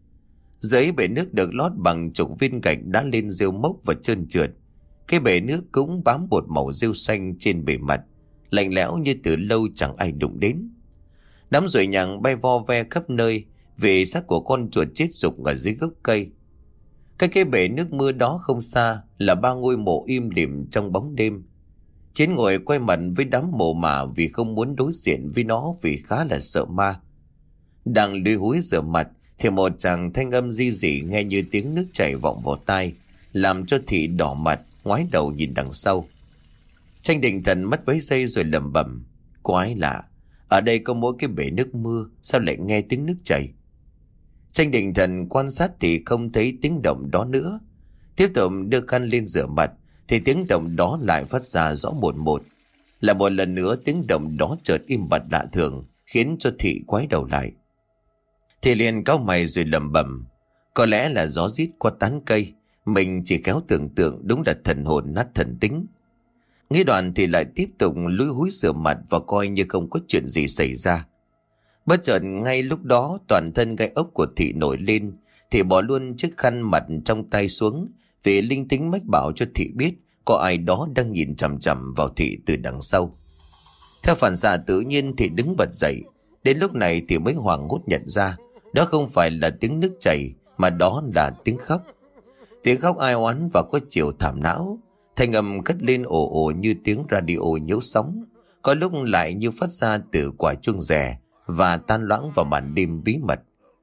Dưới bể nước được lót bằng chục viên gạch đã lên rêu mốc và trơn trượt. Cái bể nước cũng bám một màu rêu xanh trên bề mặt, lạnh lẽo như từ lâu chẳng ai đụng đến. Đám ruồi nhặng bay vo ve khắp nơi vì xác của con chuột chết rụng ở dưới gốc cây. Cái bể nước mưa đó không xa là 3 ngôi mộ im lìm trong bóng đêm. Chiến ngồi quay mặt với đám mộ mả vì không muốn đối diện với nó vì khá là sợ ma. Đang lúi húi rửa mặt thì một chàng thanh âm ri rỉ nghe như tiếng nước chảy vọng vào tai, làm cho Thị đỏ mặt ngoái đầu nhìn đằng sau. Tranh định thần mất mấy giây rồi lẩm bẩm: "Quái lạ, ở đây có mỗi cái bể nước mưa, sao lại nghe tiếng nước chảy?" Tranh định thần quan sát thì không thấy tiếng động đó nữa. Tiếp tục đưa khăn lên rửa mặt thì tiếng động đó lại phát ra rõ một một. Là một lần nữa tiếng động đó chợt im bặt lạ thường, khiến cho Thị quái đầu lại. Thì liền cau mày rồi lẩm bẩm: "Có lẽ là gió rít qua tán cây, mình chỉ khéo tưởng tượng, đúng là thần hồn nát thần tính." Nghĩ đoạn thì lại tiếp tục lúi húi rửa mặt và coi như không có chuyện gì xảy ra. Bất chợt ngay lúc đó toàn thân gai ốc của Thị nổi lên. Thị bỏ luôn chiếc khăn mặt trong tay xuống, vì linh tính mách bảo cho Thị biết có ai đó đang nhìn chằm chằm vào Thị từ đằng sau. Theo phản xạ tự nhiên Thị đứng bật dậy. Đến lúc này thì mới hoảng hốt nhận ra đó không phải là tiếng nước chảy, mà đó là tiếng khóc. Tiếng khóc ai oán và có chiều thảm não. Thanh âm cất lên ồ ồ như tiếng radio nhiễu sóng, có lúc lại như phát ra từ quả chuông rè và tan loãng vào màn đêm bí mật.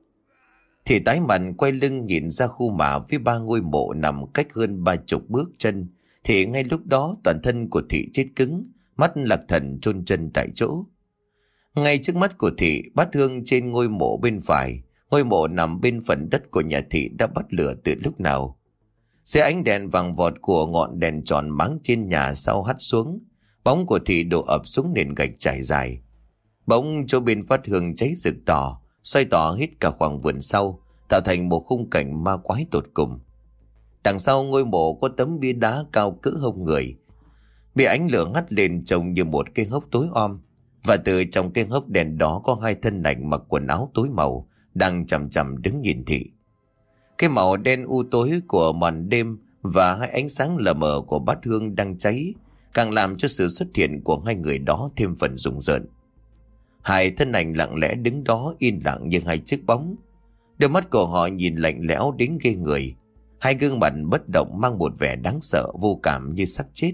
Thì tái mặt quay lưng nhìn ra khu mả với 3 ngôi mộ nằm cách hơn 30 bước chân, thì ngay lúc đó toàn thân của Thị chết cứng, mắt lạc thần chôn chân tại chỗ. Ngay trước mắt của Thị, bát hương trên ngôi mộ bên phải, ngôi mộ nằm bên phần đất của nhà Thị đã bắt lửa từ lúc nào. Xe ánh đèn vàng vọt của ngọn đèn tròn máng trên nhà sau hắt xuống, bóng của Thị đổ ập xuống nền gạch trải dài. Bỗng chỗ bên phát hương cháy rực tỏ, xoay tỏ hết cả khoảng vườn sau, tạo thành một khung cảnh ma quái tột cùng. Đằng sau ngôi mộ có tấm bia đá cao cỡ hông người, bị ánh lửa ngắt lên trông như một cái hốc tối om, và từ trong cái hốc đèn đó có 2 thân ảnh mặc quần áo tối màu đang chằm chằm đứng nhìn Thị. Cái màu đen u tối của màn đêm và 2 ánh sáng lờ mờ của bát hương đang cháy càng làm cho sự xuất hiện của 2 người đó thêm phần rùng rợn. 2 thân ảnh lặng lẽ đứng đó yên lặng như 2 chiếc bóng. Đôi mắt của họ nhìn lạnh lẽo đến ghê người. 2 gương mặt bất động mang một vẻ đáng sợ vô cảm như xác chết.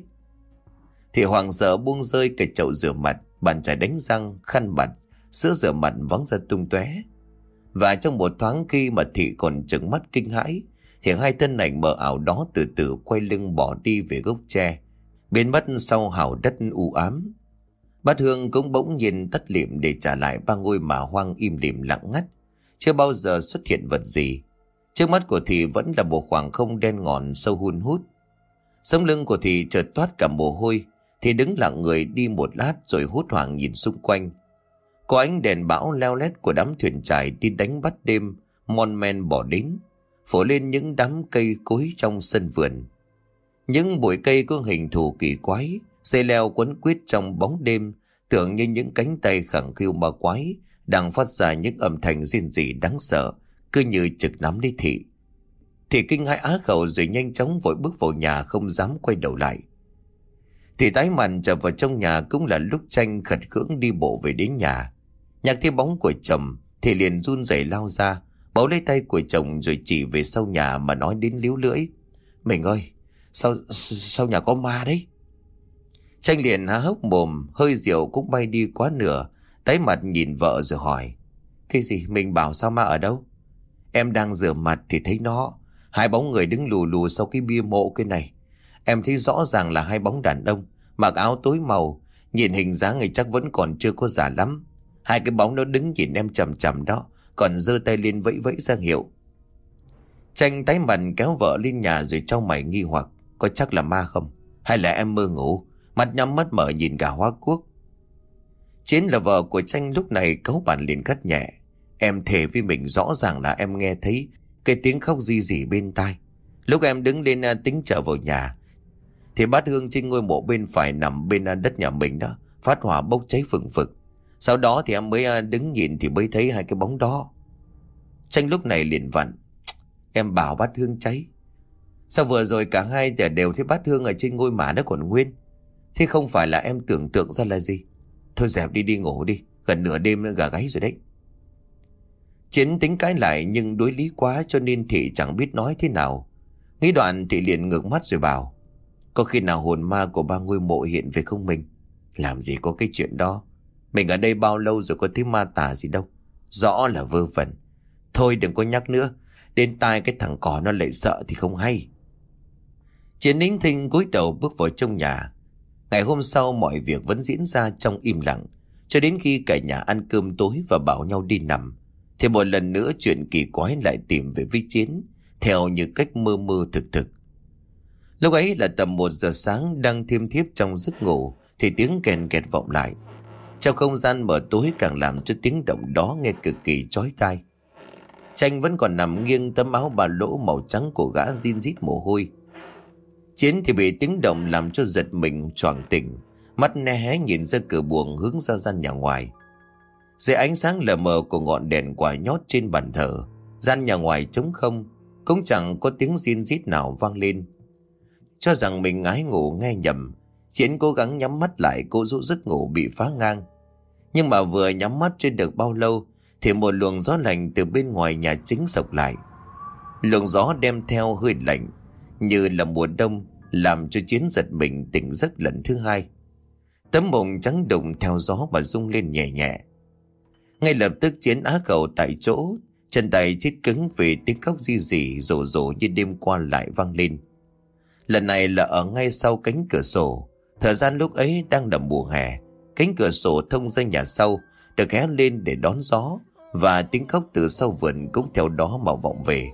Thì hoàng sợ buông rơi cái chậu rửa mặt, bàn chải đánh răng, khăn mặt, sữa rửa mặt văng ra tung tóe. Và trong một thoáng khi mà Thị còn trừng mắt kinh hãi, thì 2 thân ảnh mờ ảo đó từ từ quay lưng bỏ đi về gốc tre, biến mất sau hào đất u ám. Bát hương cũng bỗng nhiên tắt lịm để trả lại 3 ngôi mả hoang im lìm lặng ngắt, chưa bao giờ xuất hiện vật gì. Trước mắt của Thị vẫn là một khoảng không đen ngòm sâu hun hút. Sống lưng của Thị chợt toát cả mồ hôi, thì đứng lặng người đi một lát rồi hốt hoảng nhìn xung quanh. Có ánh đèn bão leo lét của đám thuyền chài đi đánh bắt đêm mon men bỏ đến, phủ lên những đám cây cối trong sân vườn. Những bụi cây có hình thù kỳ quái, dây leo quấn quýt trong bóng đêm, tưởng như những cánh tay khẳng khiu ma quái đang phát ra những âm thanh rên rỉ đáng sợ, cứ như trực nắm lấy Thị. Thị kinh hãi á khẩu rồi nhanh chóng vội bước vào nhà, không dám quay đầu lại. Thì tái mặt trở vào trong nhà cũng là lúc Tranh khật khưỡng đi bộ về đến nhà. Nhặt thấy bóng của chồng thì liền run rẩy lao ra, bấu lấy tay của chồng rồi chỉ về sau nhà mà nói đến líu lưỡi: "Mình ơi, sao nhà có ma đấy?" Tranh liền há hốc mồm, hơi rượu cũng bay đi quá nửa, tái mặt nhìn vợ rồi hỏi: "Cái gì? Mình bảo sao ma ở đâu?" "Em đang rửa mặt thì thấy nó, 2 bóng người đứng lù lù sau cái bia mộ cái này. Em thấy rõ ràng là 2 bóng đàn ông, mặc áo tối màu, nhìn hình dáng người chắc vẫn còn chưa có già lắm. 2 cái bóng nó đứng nhìn em chằm chằm đó, còn giơ tay lên vẫy vẫy ra hiệu." Tranh tái mặt kéo vợ lên nhà rồi trao mày nghi hoặc: "Có chắc là ma không? Hay là em mơ ngủ, mắt nhắm mắt mở nhìn cả hoa cuốc?" Chiến là vợ của Tranh lúc này cáu bản liền cắt nhẹ: "Em thề với mình rõ ràng là em nghe thấy cái tiếng khóc ri rỉ bên tai. Lúc em đứng lên tính trở vào nhà thì bát hương trên ngôi mộ bên phải nằm bên đất nhà mình đó phát hỏa bốc cháy phừng phực. Sau đó thì em mới đứng nhìn thì mới thấy 2 cái bóng đó." Tranh lúc này liền vặn: "Em bảo bát hương cháy, sao vừa rồi cả 2 giờ đều thấy bát hương ở trên ngôi mả nó còn nguyên? Thế không phải là em tưởng tượng ra là gì? Thôi dẹp đi ngủ đi, gần nửa đêm nữa gà gáy rồi đấy." Chiến tính cãi lại nhưng đối lý quá cho nên Thị chẳng biết nói thế nào. Nghĩ đoạn Thị liền ngước mắt rồi bảo: "Có khi nào hồn ma của 3 ngôi mộ hiện về không mình? Làm gì có cái chuyện đó. Mình ở đây bao lâu rồi có thấy ma tà gì đâu. Rõ là vơ vẩn. Thôi đừng có nhắc nữa, đến tai cái thằng cỏ nó lại sợ thì không hay." Chiến nín thinh cúi đầu bước vào trong nhà. Ngày hôm sau mọi việc vẫn diễn ra trong im lặng, cho đến khi cả nhà ăn cơm tối và bảo nhau đi nằm, thì một lần nữa chuyện kỳ quái lại tìm về với Chiến, theo như cách mơ mơ thực thực. Lúc ấy là tầm 1 giờ sáng, đang thiêm thiếp trong giấc ngủ thì tiếng kèn kẹt vọng lại. Trong không gian mờ tối càng làm cho tiếng động đó nghe cực kỳ chói tai. Tranh vẫn còn nằm nghiêng, tấm áo ba lỗ màu trắng của gã rin rít mồ hôi. Chiến thì bị tiếng động làm cho giật mình choàng tỉnh, mắt né hé nhìn ra cửa buồng hướng ra gian nhà ngoài. Dưới ánh sáng lờ mờ của ngọn đèn quả nhót trên bàn thờ, gian nhà ngoài trống không, cũng chẳng có tiếng rin rít nào vang lên. Cho rằng mình ngái ngủ nghe nhầm, Chiến cố gắng nhắm mắt lại cố dỗ giấc ngủ bị phá ngang. Nhưng mà vừa nhắm mắt chưa được bao lâu thì một luồng gió lạnh từ bên ngoài nhà chính xộc lại. Luồng gió đem theo hơi lạnh như là mùa đông, làm cho Chiến giật mình tỉnh giấc lần thứ hai. Tấm mùng trắng đụng theo gió mà rung lên nhẹ nhẹ. Ngay lập tức Chiến á khẩu tại chỗ, chân tay chết cứng vì tiếng khóc ri rỉ rổ rổ như đêm qua lại vang lên. Lần này là ở ngay sau cánh cửa sổ. Thời gian lúc ấy đang là mùa hè, cánh cửa sổ thông ra nhà sau được hé lên để đón gió, và tiếng khóc từ sau vườn cũng theo đó mà vọng về.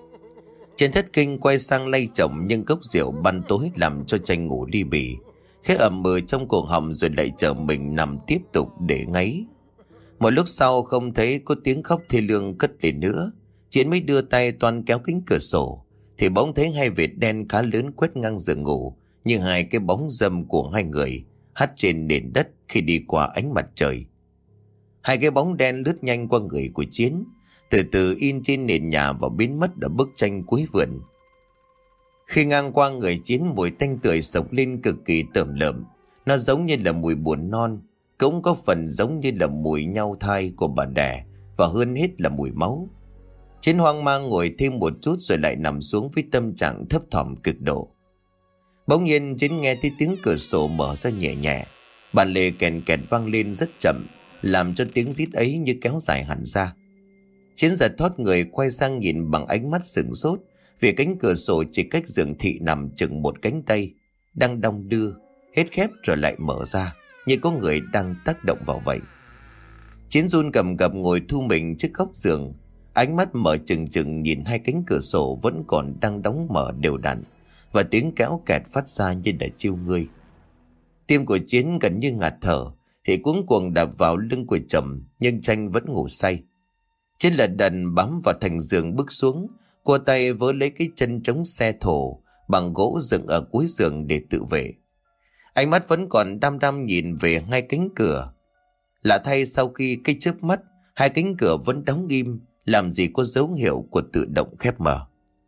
Trên thất kinh quay sang lay chồng nhưng cốc rượu ban tối làm cho Tranh ngủ ly bì, khẽ ẩm ừ trong cổ họng rồi lại trở mình nằm tiếp tục để ngáy. Một lúc sau không thấy có tiếng khóc thê lương cất lên nữa, Chiến mới đưa tay toan kéo cánh cửa sổ thì bỗng thấy hai vệt đen khá lớn quét ngang giường ngủ, như hai cái bóng râm của hai người hắt trên nền đất khi đi qua ánh mặt trời. Hai cái bóng đen lướt nhanh qua người của Chiến, từ từ in trên nền nhà và biến mất ở bức tranh cuối vườn. Khi ngang qua người Chiến, mùi tanh tưởi sộc lên cực kỳ tởm lợm. Nó giống như là mùi buồn non, cũng có phần giống như là mùi nhau thai của bà đẻ, và hơn hết là mùi máu. Chiến hoang mang ngồi thêm một chút rồi lại nằm xuống với tâm trạng thấp thỏm cực độ. Bỗng nhiên Chiến nghe thấy tiếng cửa sổ mở ra nhẹ nhẹ, bàn lề kèn kẹt vang lên rất chậm, làm cho tiếng rít ấy như kéo dài hẳn ra. Chiến giật thoát người quay sang nhìn bằng ánh mắt sửng sốt, vì cánh cửa sổ chỉ cách giường Thị nằm chừng một cánh tay, đang đong đưa, hết khép rồi lại mở ra, như có người đang tác động vào vậy. Chiến run cầm cập ngồi thu mình trước góc giường, ánh mắt mở trừng trừng nhìn hai cánh cửa sổ vẫn còn đang đóng mở đều đặn, và tiếng kéo kẹt phát ra như để chiêu ngươi. Tim của Chiến gần như ngạt thở thì cuống cuồng đạp vào lưng của chồng, nhưng Tranh vẫn ngủ say. Chiến lật đần bám vào thành giường bước xuống, cua tay vớ lấy cái chân chống xe thổ bằng gỗ dựng ở cuối giường để tự vệ. Ánh mắt vẫn còn đăm đăm nhìn về hai cánh cửa. Lạ thay, sau khi cái chớp mắt, hai cánh cửa vẫn đóng im, làm gì có dấu hiệu của tự động khép mở.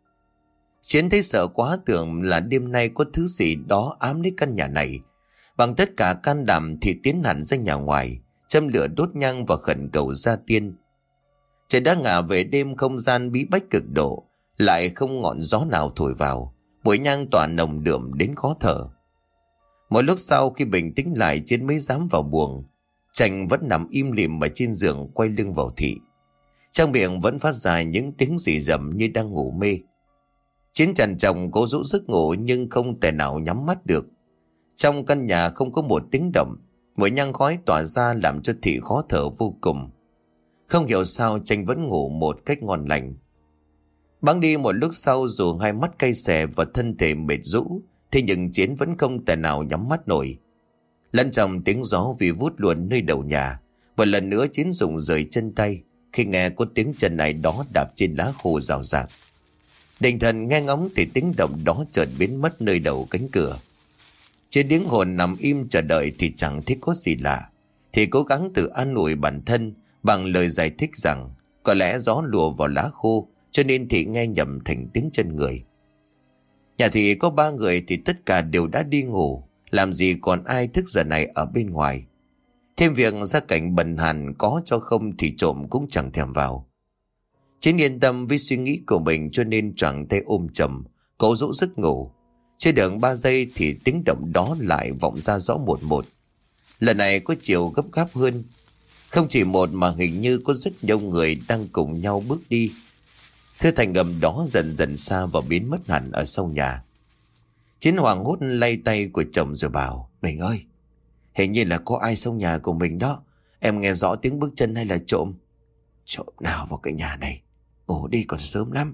Chiến thấy sợ quá, tưởng là đêm nay có thứ gì đó ám lấy căn nhà này. Bằng tất cả can đảm thì tiến hẳn ra nhà ngoài, châm lửa đốt nhang và khẩn cầu gia tiên. Trời đã ngả về đêm, không gian bí bách cực độ, lại không ngọn gió nào thổi vào, mùi nhang tỏa nồng đượm đến khó thở. Một lúc sau khi bình tĩnh lại, Chiến mới dám vào buồng. Tranh vẫn nằm im lìm ở trên giường quay lưng vào Thị, trong miệng vẫn phát ra những tiếng rỉ rầm như đang ngủ mê. Chiến trằn trọc cố dỗ giấc ngủ nhưng không thể nào nhắm mắt được. Trong căn nhà không có một tiếng động, mùi nhang khói tỏa ra làm cho Thị khó thở vô cùng. Không hiểu sao Tranh vẫn ngủ một cách ngon lành. Bẵng đi một lúc sau, dù hai mắt cay xè và thân thể mệt rũ, thế nhưng Chiến vẫn không thể nào nhắm mắt nổi. Lẫn trong tiếng gió vì vút luôn nơi đầu nhà, một lần nữa Chiến dùng rời chân tay khi nghe có tiếng chân ai đó đạp trên lá khô rào rạc. Định thần nghe ngóng thì tiếng động đó chợt biến mất nơi đầu cánh cửa. Chiến điếng hồn nằm im chờ đợi thì chẳng thấy có gì lạ, thì cố gắng tự an ủi bản thân bằng lời giải thích rằng có lẽ gió lùa vào lá khô cho nên Thị nghe nhầm thành tiếng chân người. Nhà Thị có 3 người thì tất cả đều đã đi ngủ, làm gì còn ai thức giờ này ở bên ngoài. Thêm việc gia cảnh bần hàn, có cho không thì trộm cũng chẳng thèm vào. Chiến yên tâm với suy nghĩ của mình cho nên choàng tay ôm chầm, cố dỗ giấc ngủ. Chưa được 3 giây thì tiếng động đó lại vọng ra rõ một một. Lần này có chiều gấp gáp hơn. Không chỉ một mà hình như có rất nhiều người đang cùng nhau bước đi. Thứ thành âm đó dần dần xa và biến mất hẳn ở sau nhà. Chiến hoảng hốt lay tay của chồng rồi bảo: "Mình ơi, hình như là có ai sau nhà của mình đó. Em nghe rõ tiếng bước chân hay là trộm?" "Trộm nào vào cái nhà này? Ngủ đi, còn sớm lắm."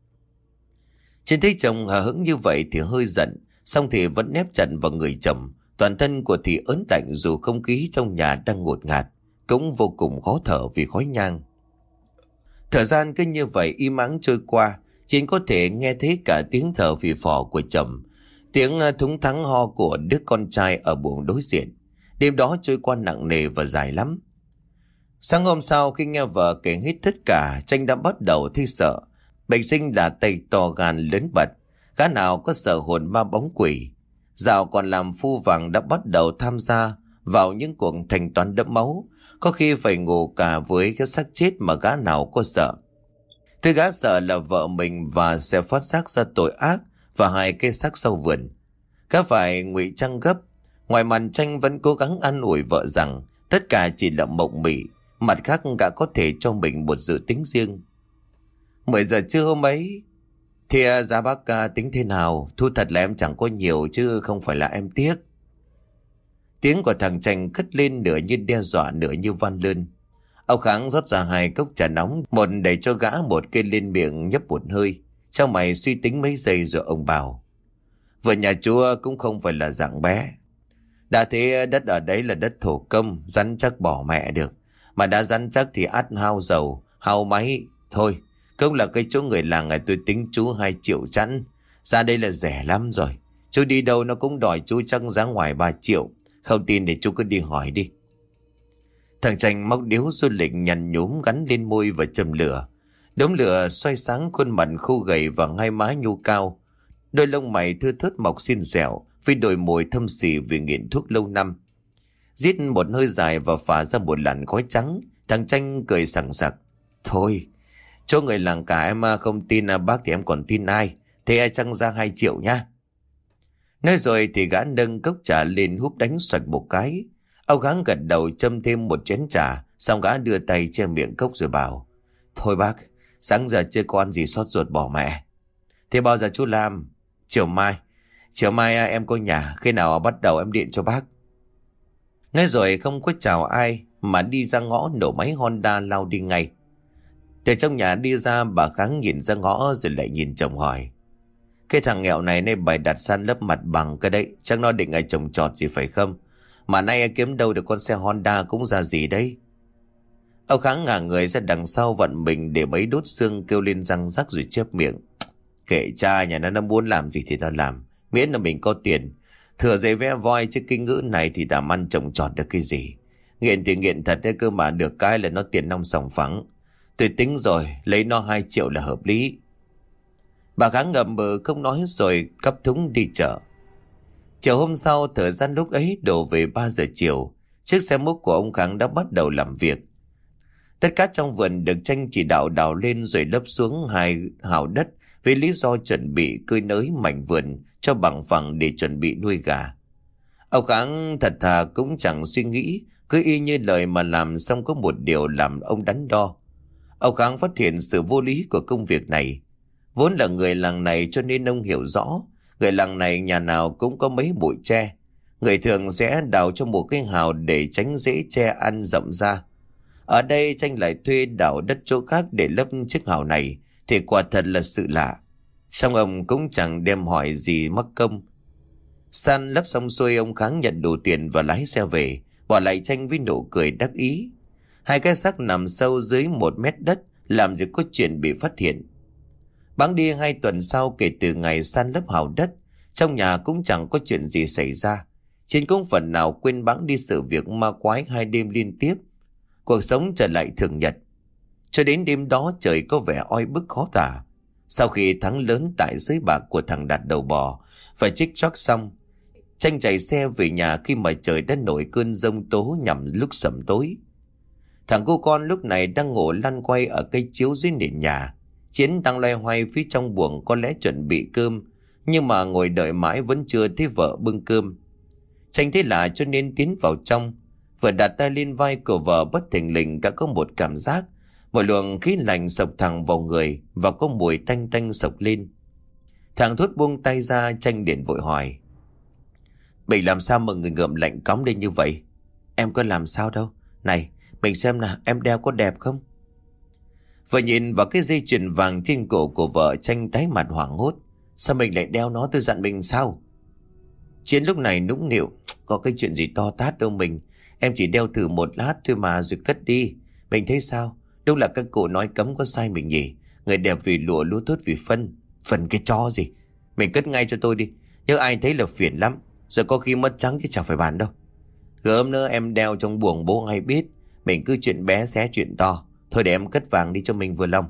Chiến thấy chồng hờ hững như vậy thì hơi giận, xong thì vẫn nép chặt vào người chồng. Toàn thân của Thị ớn lạnh, dù không khí trong nhà đang ngột ngạt, cũng vô cùng khó thở vì khói nhang. Thời gian cứ như vậy im ắng trôi qua. Chiến có thể nghe thấy cả tiếng thở phì phò của chồng, tiếng thúng thắng ho của đứa con trai ở buồng đối diện. Đêm đó trôi qua nặng nề và dài lắm. Sáng hôm sau khi nghe vợ kể hết tất cả, Tranh đã bắt đầu thấy sợ. Bệnh sinh là tay to gan lớn bật, gã nào có sợ hồn ma bóng quỷ. Dạo còn làm phu vàng đã bắt đầu tham gia vào những cuộc thanh toán đẫm máu, Có khi phải ngủ cả với cái xác chết mà gã nào có sợ. Thứ gã sợ là vợ mình và sẽ phát giác ra tội ác và hai cái xác sau vườn. Gã phải ngụy trang gấp. Ngoài mặt Tranh vẫn cố gắng an ủi vợ rằng tất cả chỉ là mộng mị, mặt khác gã có thể cho mình một dự tính riêng. 10 giờ trưa hôm ấy thì giá bác tính thế nào? Thu thật là em chẳng có nhiều chứ không phải là em tiếc. Tiếng của thằng Tranh cất lên nửa như đe dọa nửa như van lơn. Ông Kháng rót ra 2 cốc trà nóng, một đẩy cho gã, một cây lên miệng nhấp một hơi. Trong mày suy tính mấy giây rồi ông bảo: vợ nhà chúa cũng không phải là dạng bé. Đã thế đất ở đấy là đất thổ công, rắn chắc bỏ mẹ được. Mà đã rắn chắc thì ắt hao dầu, hao máy. Thôi, cũng là cái chỗ người làng này tôi tính chú 2 triệu chẵn. Ra đây là rẻ lắm rồi. Chú đi đâu nó cũng đòi chú chắc giá ngoài 3 triệu. Không tin thì chú cứ đi hỏi đi. Thằng Tranh móc điếu du lịch nhằn nhúm gắn lên môi và châm lửa. Đống lửa xoay sáng khuôn mặt khô gầy và hai má nhô cao. Đôi lông mày thưa thớt mọc xiên xẻo vì đôi môi thâm xỉ vì nghiện thuốc lâu năm. Rít một hơi dài và phả ra một làn khói trắng. Thằng Tranh cười sảng sặc: thôi, chỗ người làng cả em không tin bác thì em còn tin ai? Thế ai chăng ra 2 triệu nha. Nói rồi thì gã nâng cốc trà lên húp đánh xoạch một cái. Ông Kháng gật đầu châm thêm một chén trà, xong gã đưa tay che miệng cốc rồi bảo: thôi bác, sáng giờ chưa có ăn gì xót ruột bỏ mẹ. Thế bao giờ chú làm? Chiều mai em có nhà, khi nào bắt đầu em điện cho bác. Nói rồi không có chào ai mà đi ra ngõ nổ máy Honda lao đi ngay. Từ trong nhà đi ra, bà Kháng nhìn ra ngõ rồi lại nhìn chồng hỏi: cái thằng nghèo này nay bày đặt san lấp mặt bằng cái đấy, chắc nó định trồng trọt gì phải không? Mà nay kiếm đâu được con xe Honda cũng ra gì đấy. Ông Kháng ngả người ra đằng sau vặn mình để mấy đốt xương, kêu lên răng rắc rồi chép miệng: kệ cha, nhà nó muốn làm gì thì nó làm, miễn là mình có tiền. Thừa giấy vé voi chứ kinh ngữ này thì làm ăn trồng trọt được cái gì. Nghiện thì nghiện thật đấy cơ mà, được cái là nó tiền nong sòng phẳng. Tôi tính rồi, lấy nó 2 triệu là hợp lý. Bà Kháng ngậm bừ không nói rồi cắp thúng đi chợ. Chiều hôm sau, thời gian lúc ấy đổ về 3 giờ chiều, chiếc xe múc của ông Kháng đã bắt đầu làm việc. Tất cả trong vườn được Tranh chỉ đạo đào lên rồi lấp xuống 2 hào đất với lý do chuẩn bị cơi nới mảnh vườn cho bằng phẳng để chuẩn bị nuôi gà. Ông Kháng thật thà cũng chẳng suy nghĩ, cứ y như lời mà làm. Xong có một điều làm ông đắn đo. Ông Kháng phát hiện sự vô lý của công việc này. Vốn là người làng này cho nên ông hiểu rõ, người làng này nhà nào cũng có mấy bụi tre. Người thường sẽ đào cho một cái hào để tránh dễ tre ăn rộng ra. Ở đây Tranh lại thuê đào đất chỗ khác để lấp chiếc hào này thì quả thật là sự lạ. Xong ông cũng chẳng đem hỏi gì mắc công. San lấp xong xuôi, ông Kháng nhận đủ tiền và lái xe về, bỏ lại Tranh với nụ cười đắc ý. 2 cái xác nằm sâu dưới 1 mét đất, làm gì có chuyện bị phát hiện. Bẵng đi 2 tuần sau kể từ ngày san lấp hào đất, trong nhà cũng chẳng có chuyện gì xảy ra. Trên cũng phần nào quên bẵng đi sự việc ma quái 2 đêm liên tiếp. Cuộc sống trở lại thường nhật. Cho đến đêm đó trời có vẻ oi bức khó tả. Sau khi thắng lớn tại sới bạc của thằng Đạt đầu bò phải chích choác xong, Tranh chạy xe về nhà khi mà trời đã nổi cơn giông tố nhằm lúc sẩm tối. Thằng cô con lúc này đang ngủ lăn quay ở cây chiếu dưới nền nhà. Chiến đang loay hoay phía trong buồng có lẽ chuẩn bị cơm, nhưng mà ngồi đợi mãi vẫn chưa thấy vợ bưng cơm. Tranh thấy lạ cho nên tiến vào trong. Vừa đặt tay lên vai của vợ, bất thình lình cả có một cảm giác, một luồng khí lạnh sộc thẳng vào người và có mùi tanh tanh sộc lên. Thằng Thốt buông tay ra. Tranh liền vội hỏi: mình làm sao mà người ngợm lạnh cóng lên như vậy? Em có làm sao đâu. Này, mình xem nào, em đeo có đẹp không? Vừa nhìn vào cái dây chuyền vàng trên cổ của vợ, Tranh tái mặt hoảng hốt. Sao mình lại đeo nó, tôi dặn mình sao? Chiến lúc này nũng nịu: có cái chuyện gì to tát đâu mình. Em chỉ đeo thử một lát thôi mà rồi cất đi. Mình thấy sao? Đúng là các cụ nói cấm có sai mình nhỉ. Người đẹp vì lụa, lúa tốt vì phân. Phần cái cho gì. Mình cất ngay cho tôi đi. Nếu ai thấy là phiền lắm. Rồi có khi mất trắng chứ chẳng phải bàn đâu. Gớm nữa em đeo trong buồng bố hay biết. Mình cứ chuyện bé xé chuyện to. Thôi để em cất vàng đi cho mình vừa lòng.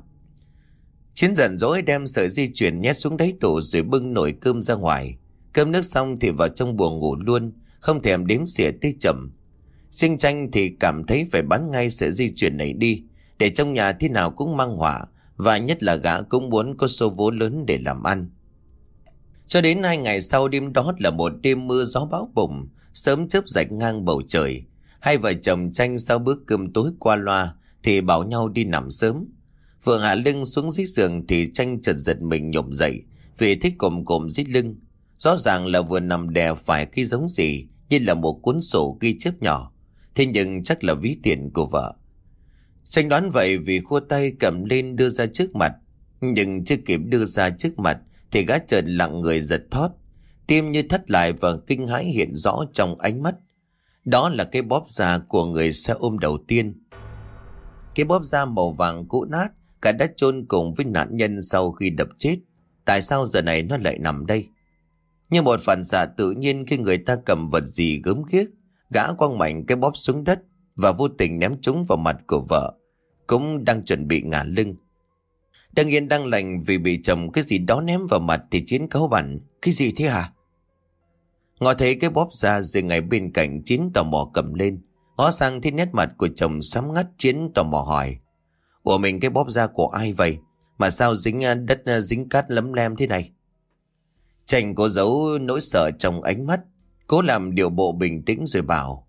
Chiến giận dỗi đem sợi dây chuyền nhét xuống đáy tủ rồi bưng nồi cơm ra ngoài. Cơm nước xong thì vào trong buồng ngủ luôn, không thèm đếm xỉa tới chậm. Riêng Tranh thì cảm thấy phải bán ngay sợi dây chuyền này đi, để trong nhà thế nào cũng mang họa, và nhất là gã cũng muốn có số vốn lớn để làm ăn. Cho đến 2 ngày sau, đêm đó là một đêm mưa gió bão bùng, sớm chớp rạch ngang bầu trời. Hai vợ chồng Tranh sau bữa cơm tối qua loa thì bảo nhau đi nằm sớm. Vừa hạ lưng xuống dưới giường thì Tranh chợt giật mình nhổm dậy vì thích cồm cồm dưới lưng. Rõ ràng là vừa nằm đè phải cái giống gì như là một cuốn sổ ghi chép nhỏ, thế nhưng chắc là ví tiền của vợ. Tranh đoán vậy vì khua tay cầm lên đưa ra trước mặt, nhưng chưa kịp đưa ra trước mặt thì gã chợt lặng người giật thót, tim như thắt lại và kinh hãi hiện rõ trong ánh mắt. Đó là cái bóp da của người xe ôm đầu tiên. Cái bóp da màu vàng cũ nát, cả đã chôn cùng với nạn nhân sau khi đập chết. Tại sao giờ này nó lại nằm đây? Như một phản xạ tự nhiên, khi người ta cầm vật gì gớm ghiếc, gã quăng mạnh cái bóp xuống đất và vô tình ném chúng vào mặt của vợ, cũng đang chuẩn bị ngả lưng. Đang yên đang lành vì bị chồng cái gì đó ném vào mặt thì Chiến cáu bẳn: "Cái gì thế hả?" Ngó thấy cái bóp da rồi ngay bên cạnh, Chiến tò mò cầm lên. Ngó sang thấy nét mặt của chồng sám ngắt, Chiến tò mò hỏi: "Ủa, mình cái bóp da của ai vậy? Mà sao dính đất dính cát lấm lem thế này?" Tranh cố giấu nỗi sợ trong ánh mắt, cố làm điệu bộ bình tĩnh rồi bảo: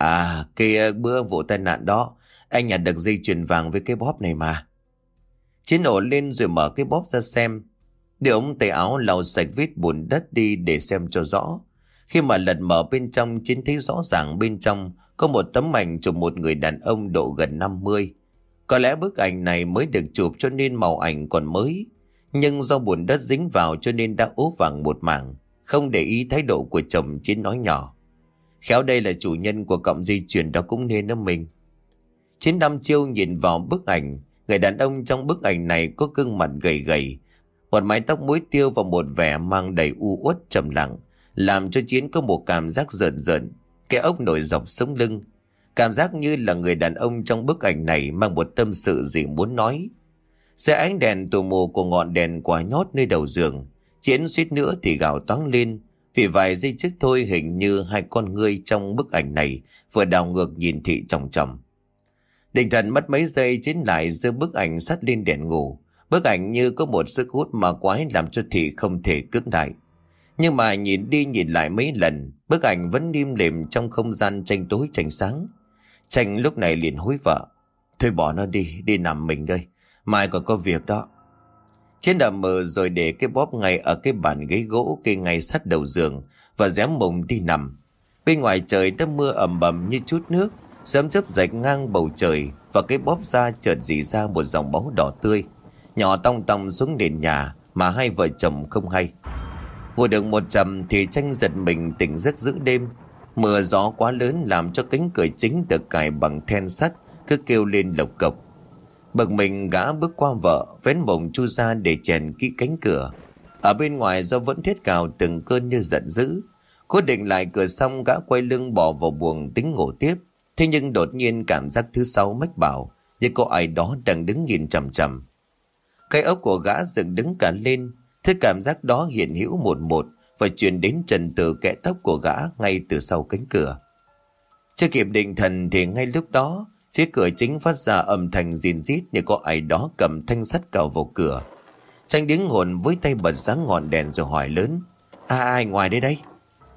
Cái bữa vụ tai nạn đó, anh nhặt được dây chuyền vàng với cái bóp này mà." Chiến nổ lên rồi mở cái bóp ra xem. Đưa ống tay áo lau sạch vết bùn đất đi để xem cho rõ. Khi mà lật mở bên trong, Chiến thấy rõ ràng bên trong có một tấm ảnh chụp một người đàn ông độ gần 50. Có lẽ bức ảnh này mới được chụp cho nên màu ảnh còn mới, nhưng do bùn đất dính vào cho nên đã ố vàng một mảng. Không để ý thái độ của chồng, Chiến nói nhỏ: "Khéo đây là chủ nhân của cọng dây chuyền đó cũng nên đó mình." Chiến đăm chiêu nhìn vào bức ảnh. Người đàn ông trong bức ảnh này có gương mặt gầy gầy, một mái tóc muối tiêu và một vẻ mang đầy u uất trầm lặng, làm cho Chiến có một cảm giác rợn rợn, cái ốc nổi dọc sống lưng. Cảm giác như là người đàn ông trong bức ảnh này mang một tâm sự gì muốn nói. Dưới ánh đèn tù mù của ngọn đèn quả nhót nơi đầu giường, Chiến suýt nữa thì gào toáng lên, vì vài giây trước thôi hình như hai con ngươi trong bức ảnh này vừa đảo ngược nhìn Thị chòng chòng. Định thần mất mấy giây, Chiến lại giơ bức ảnh sát lên đèn ngủ. Bức ảnh như có một sức hút ma quái làm cho Thị không thể cưỡng lại. Nhưng mà nhìn đi nhìn lại mấy lần, bức ảnh vẫn im lìm trong không gian tranh tối tranh sáng. Tranh lúc này liền hối vợ: "Thôi bỏ nó đi, đi nằm mình đây, mai còn có việc đó." Chiến đầm mờ rồi để cái bóp ngay ở cái bàn ghế gỗ kê ngay sát đầu giường và rém mùng đi nằm. Bên ngoài trời đã mưa ầm ầm như chút nước, sớm chớp rạch ngang bầu trời, và cái bóp da chợt rỉ ra một dòng máu đỏ tươi, nhỏ tong tong xuống nền nhà mà hai vợ chồng không hay. Ngồi được một chầm thì Tranh giật mình tỉnh giấc giữa đêm. Mưa gió quá lớn làm cho cánh cửa chính được cài bằng then sắt cứ kêu lên lộc cộc. Bực mình, gã bước qua vợ, vén mồng chui ra để chèn kỹ cánh cửa. Ở bên ngoài do vẫn thét cào từng cơn như giận dữ. Cố định lại cửa xong, gã quay lưng bỏ vào buồng tính ngủ tiếp. Thế nhưng đột nhiên cảm giác thứ sáu mách bảo như có ai đó đang đứng nhìn chằm chằm. Cái ốc của gã dựng đứng cả lên. Thế cảm giác đó hiện hữu một một và truyền đến trần từ kẽ tóc của gã ngay từ sau cánh cửa. Chưa kịp định thần thì ngay lúc đó, phía cửa chính phát ra âm thanh rìn rít như có ai đó cầm thanh sắt cào vào cửa. Tranh điếng hồn với tay bật sáng ngọn đèn rồi hỏi lớn: Ai ngoài đây đây?"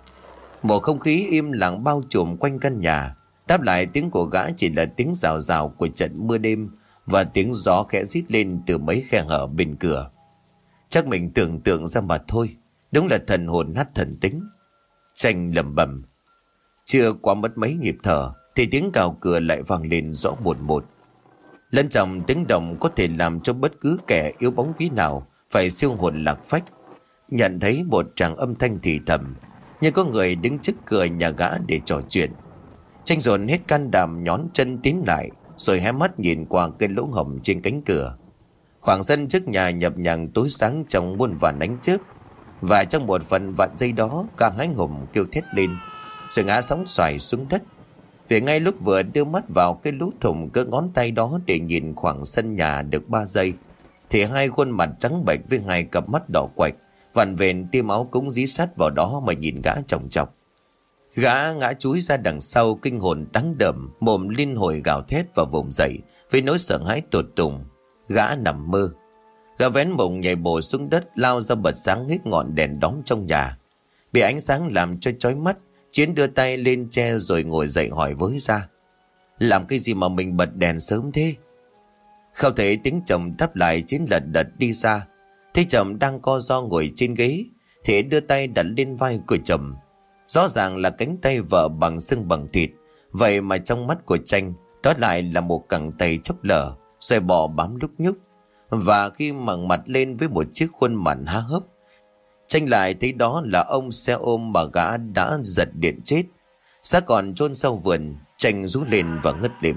Một không khí im lặng bao trùm quanh căn nhà. Đáp lại tiếng của gã chỉ là tiếng rào rào của trận mưa đêm và tiếng gió khẽ rít lên từ mấy khe hở bên cửa. Chắc mình tưởng tượng ra mà thôi, đúng là thần hồn nát thần tính, Tranh lẩm bẩm. Chưa qua mất mấy nhịp thở thì tiếng cào cửa lại vang lên rõ một. Lẫn trong tiếng động có thể làm cho bất cứ kẻ yếu bóng vía nào phải siêu hồn lạc phách. Nhận thấy một tràng âm thanh thì thầm, như có người đứng trước cửa nhà gã để trò chuyện. Tranh dồn hết can đảm nhón chân tiến lại, rồi hé mắt nhìn qua cái lỗ hổng trên cánh cửa. Khoảng sân trước nhà nhập nhằng tối sáng trong muôn vàn ánh chớp, và trong một phần vạn giây đó, cả hai hùng kêu thét lên rồi ngã sóng xoài xuống đất. Vì ngay lúc vừa đưa mắt vào cái lỗ thủng cỡ ngón tay đó để nhìn khoảng sân nhà được 3 giây, thì hai khuôn mặt trắng bệch với hai cặp mắt đỏ quạch vằn vện, tia máu cũng dí sát vào đó mà nhìn gã chòng chọc. Gã ngã chúi ra đằng sau kinh hồn đắng đờm, mồm liên hồi gào thét và vùng dậy vì nỗi sợ hãi tột cùng. Gã nằm mơ. Gã vén mộng nhảy bổ xuống đất, lao ra bật sáng hết ngọn đèn đóm trong nhà. Bị ánh sáng làm cho chói mắt, Chiến đưa tay lên che rồi ngồi dậy hỏi với ra: làm cái gì mà mình bật đèn sớm thế? Không thấy tiếng chồng đáp lại, Chiến lật đật đi ra. Thấy chồng đang co ro ngồi trên ghế thì đưa tay đặt lên vai của chồng. Rõ ràng là cánh tay vợ bằng xương bằng thịt, vậy mà trong mắt của Tranh đó lại là một cẳng tay chốc lở rồi bò bám lúc nhúc. Và khi ngẩng mặt lên với một chiếc khuôn mặt há hốc, Tranh lại thấy đó là ông xe ôm mà gã đã giật điện chết. Xác còn chôn sau vườn. Tranh rú lên và ngất lịm.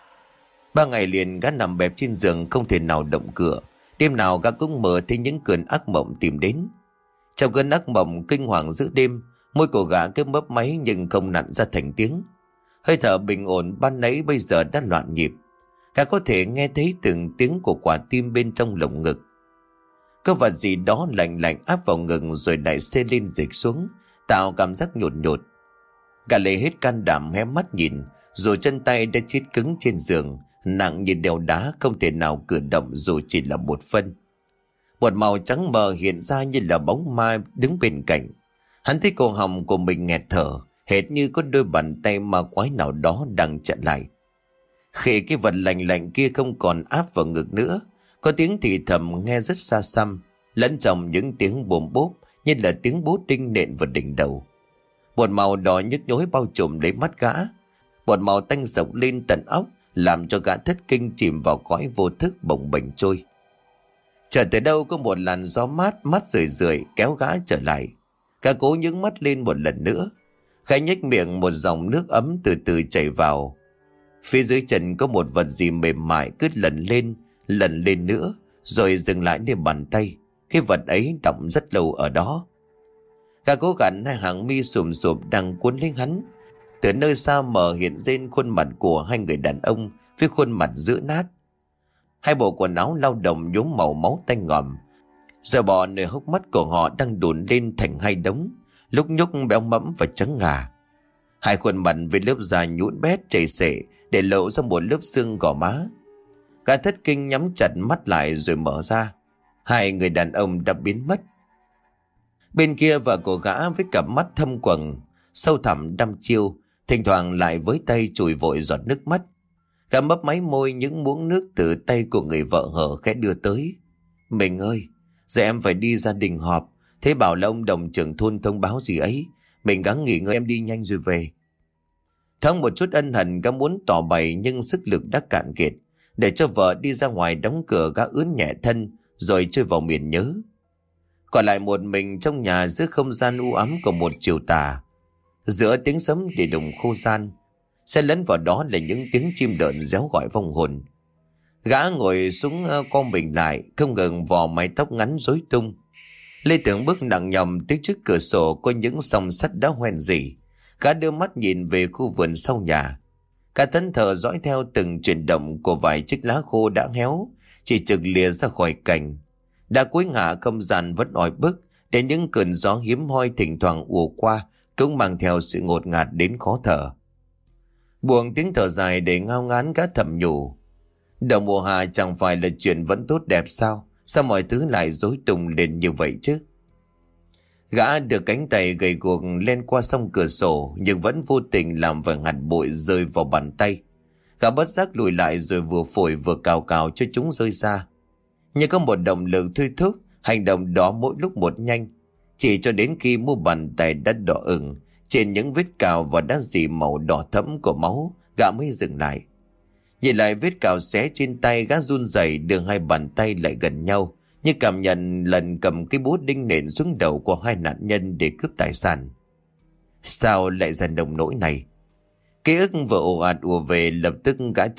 3 ngày liền gã nằm bẹp trên giường, không thể nào động cửa. Đêm nào gã cũng mơ thấy những cơn ác mộng tìm đến. Trong cơn ác mộng kinh hoàng giữa đêm, môi của gã cứ mấp máy nhưng không nặn ra thành tiếng. Hơi thở bình ổn ban nãy bây giờ đã loạn nhịp. Gã có thể nghe thấy từng tiếng của quả tim bên trong lồng ngực. Có vật gì đó lạnh lạnh áp vào ngực rồi lại xê lên dịch xuống, tạo cảm giác nhột nhột. Gã lấy hết can đảm hé mắt nhìn, rồi chân tay đã chết cứng trên giường, nặng như đèo đá, không thể nào cử động dù chỉ là một phân. Một màu trắng mờ hiện ra như là bóng ma đứng bên cạnh. Hắn thấy cổ họng của mình nghẹt thở, hệt như có đôi bàn tay ma quái nào đó đang chặn lại. Khi cái vật lạnh lạnh kia không còn áp vào ngực nữa, có tiếng thì thầm nghe rất xa xăm, lẫn trong những tiếng bồm bốp như là tiếng bố đinh nện vào đỉnh đầu. Một màu đỏ nhức nhối bao trùm lấy mắt gã, một màu tanh sộc lên tận óc, làm cho gã thất kinh chìm vào cõi vô thức bồng bềnh trôi. Chợt từ đâu có một làn gió mát mát rười rượi kéo gã trở lại. Gã cố nhướng mắt lên một lần nữa, khẽ nhếch miệng, một dòng nước ấm từ từ chảy vào. Phía dưới chân có một vật gì mềm mại cứ lần lên nữa, rồi dừng lại nơi bàn tay. Cái vật ấy đọng rất lâu ở đó. Gã cố gắng, hai hàng mi sùm sụp đang cuốn lấy hắn. Từ nơi xa mờ hiện lên khuôn mặt của hai người đàn ông với khuôn mặt dữ nát. Hai bộ quần áo lao động nhuốm màu máu tanh ngòm. Giờ bò nơi hốc mắt của họ đang đùn lên thành hai đống, lúc nhúc béo mẫm và trắng ngà. Hai khuôn mặt với lớp da nhũn bét chảy xệ để lộ ra một lớp xương gò má. Gã thất kinh nhắm chặt mắt lại rồi mở ra. Hai người đàn ông đã biến mất. Bên kia vợ của gã với cặp mắt thâm quầng, sâu thẳm đăm chiêu, thỉnh thoảng lại với tay chùi vội giọt nước mắt. Gã mấp máy môi, những muỗng nước từ tay của người vợ hở khẽ đưa tới. Mình ơi, giờ em phải đi gia đình họp. Thế bảo là ông đồng trưởng thôn thông báo gì ấy. Mình gắng nghỉ ngơi, em đi nhanh rồi về. Thoáng một chút ân hận gã muốn tỏ bày, nhưng sức lực đã cạn kiệt. Để cho vợ đi ra ngoài đóng cửa, gã ướn nhẹ thân rồi trôi vào miền nhớ. Còn lại một mình trong nhà giữa không gian u ám của một chiều tà. Giữa tiếng sấm để đùng khô gian, xen lẫn vào đó là những tiếng chim đợn réo gọi vong hồn. Gã ngồi xuống co mình lại, không ngừng vò mái tóc ngắn rối tung. Lê Tưởng bước nặng nhầm tới trước cửa sổ có những song sắt đã hoen rỉ. Gã đưa mắt nhìn về khu vườn sau nhà. Cả thân thờ dõi theo từng chuyển động của vài chiếc lá khô đã héo, chỉ trực lìa ra khỏi cành. Đã cuối ngả, không gian vẫn oi bức, để những cơn gió hiếm hoi thỉnh thoảng ùa qua cũng mang theo sự ngột ngạt đến khó thở. Buông tiếng thở dài để ngao ngán, gã thầm nhủ. Đầu mùa hạ chẳng phải là chuyện vẫn tốt đẹp sao? Sao mọi thứ lại rối tung lên như vậy chứ? Gã đưa cánh tay gầy guộc len qua song cửa sổ, nhưng vẫn vô tình làm vài hạt bụi rơi vào bàn tay. Gã bất giác lùi lại rồi vừa phổi vừa cào cào cho chúng rơi ra. Nhưng có một động lực thôi thúc, hành động đó mỗi lúc một nhanh. Chỉ cho đến khi mu bàn tay đã đỏ ửng, trên những vết cào và đá dì màu đỏ thẫm của máu, gã mới dừng lại. Nhìn lại vết cào xé trên tay, gã run rẩy đưa hai bàn tay lại gần nhau, như cảm nhận lần cầm cái búa đinh nện xuống đầu của hai nạn nhân để cướp tài sản. Sao lại dần đồng nỗi này? Ký ức vừa ồ ạt ùa về, lập tức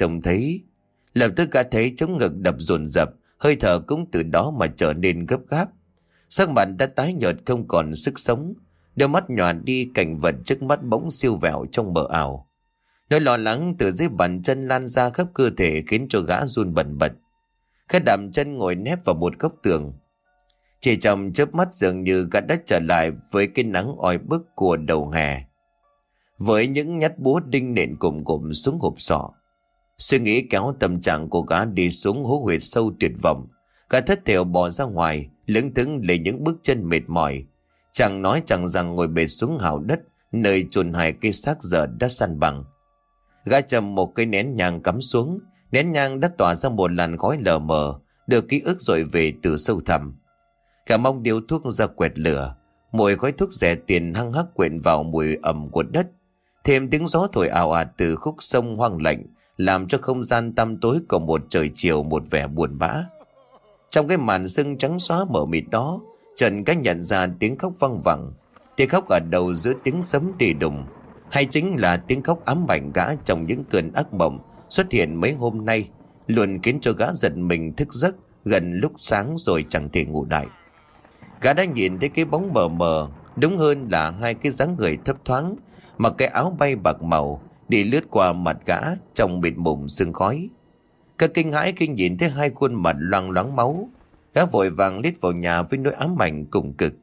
gã thấy trống ngực đập dồn dập, hơi thở cũng từ đó mà trở nên gấp gáp. Sắc mặt đã tái nhợt, không còn sức sống, đôi mắt nhòa đi, cảnh vật trước mắt bỗng siêu vẹo trong mờ ảo. Nỗi lo lắng từ dưới bàn chân lan ra khắp cơ thể khiến cho gã run bần bật. Khẽ đạp chân ngồi nép vào một góc tường. Chỉ trong chớp mắt dường như gã đã trở lại với cái nắng oi bức của đầu hè. với những nhát búa đinh nện cùm cụm xuống hộp sọ. Suy nghĩ kéo tâm trạng của gã đi xuống hố huyệt sâu tuyệt vọng. Gã thất thểu bò ra ngoài, lững thững lấy những bước chân mệt mỏi. Chẳng nói chẳng rằng ngồi bệt xuống hào đất, nơi chôn hai cây xác giờ đã săn bằng. Gã châm một cây nén nhang cắm xuống, nén nhang đã tỏa ra một làn khói lờ mờ, đưa ký ức dội về từ sâu thẳm. Gã mong điếu thuốc ra quẹt lửa, mùi khói thuốc rẻ tiền hăng hắc quyện vào mùi ẩm của đất. Thêm tiếng gió thổi ào ạt từ khúc sông hoang lạnh, làm cho không gian tăm tối của một trời chiều một vẻ buồn bã. Trong cái màn sương trắng xóa mờ mịt đó, Trần cách nhận ra tiếng khóc văng vẳng. Tiếng khóc ở đầu giữa tiếng sấm đi đùng, hay chính là tiếng khóc ám ảnh gã trong những cơn ác mộng xuất hiện mấy hôm nay, luôn khiến cho gã giật mình thức giấc gần lúc sáng rồi chẳng thể ngủ lại. Gã đã nhìn thấy cái bóng mờ mờ, đúng hơn là hai cái dáng người thấp thoáng, mặc cái áo bay bạc màu, đi lướt qua mặt gã trong mịt mùng sương khói. Cả kinh hãi khi nhìn thấy hai khuôn mặt loang loáng máu, gã vội vàng lít vào nhà với nỗi ám ảnh cùng cực.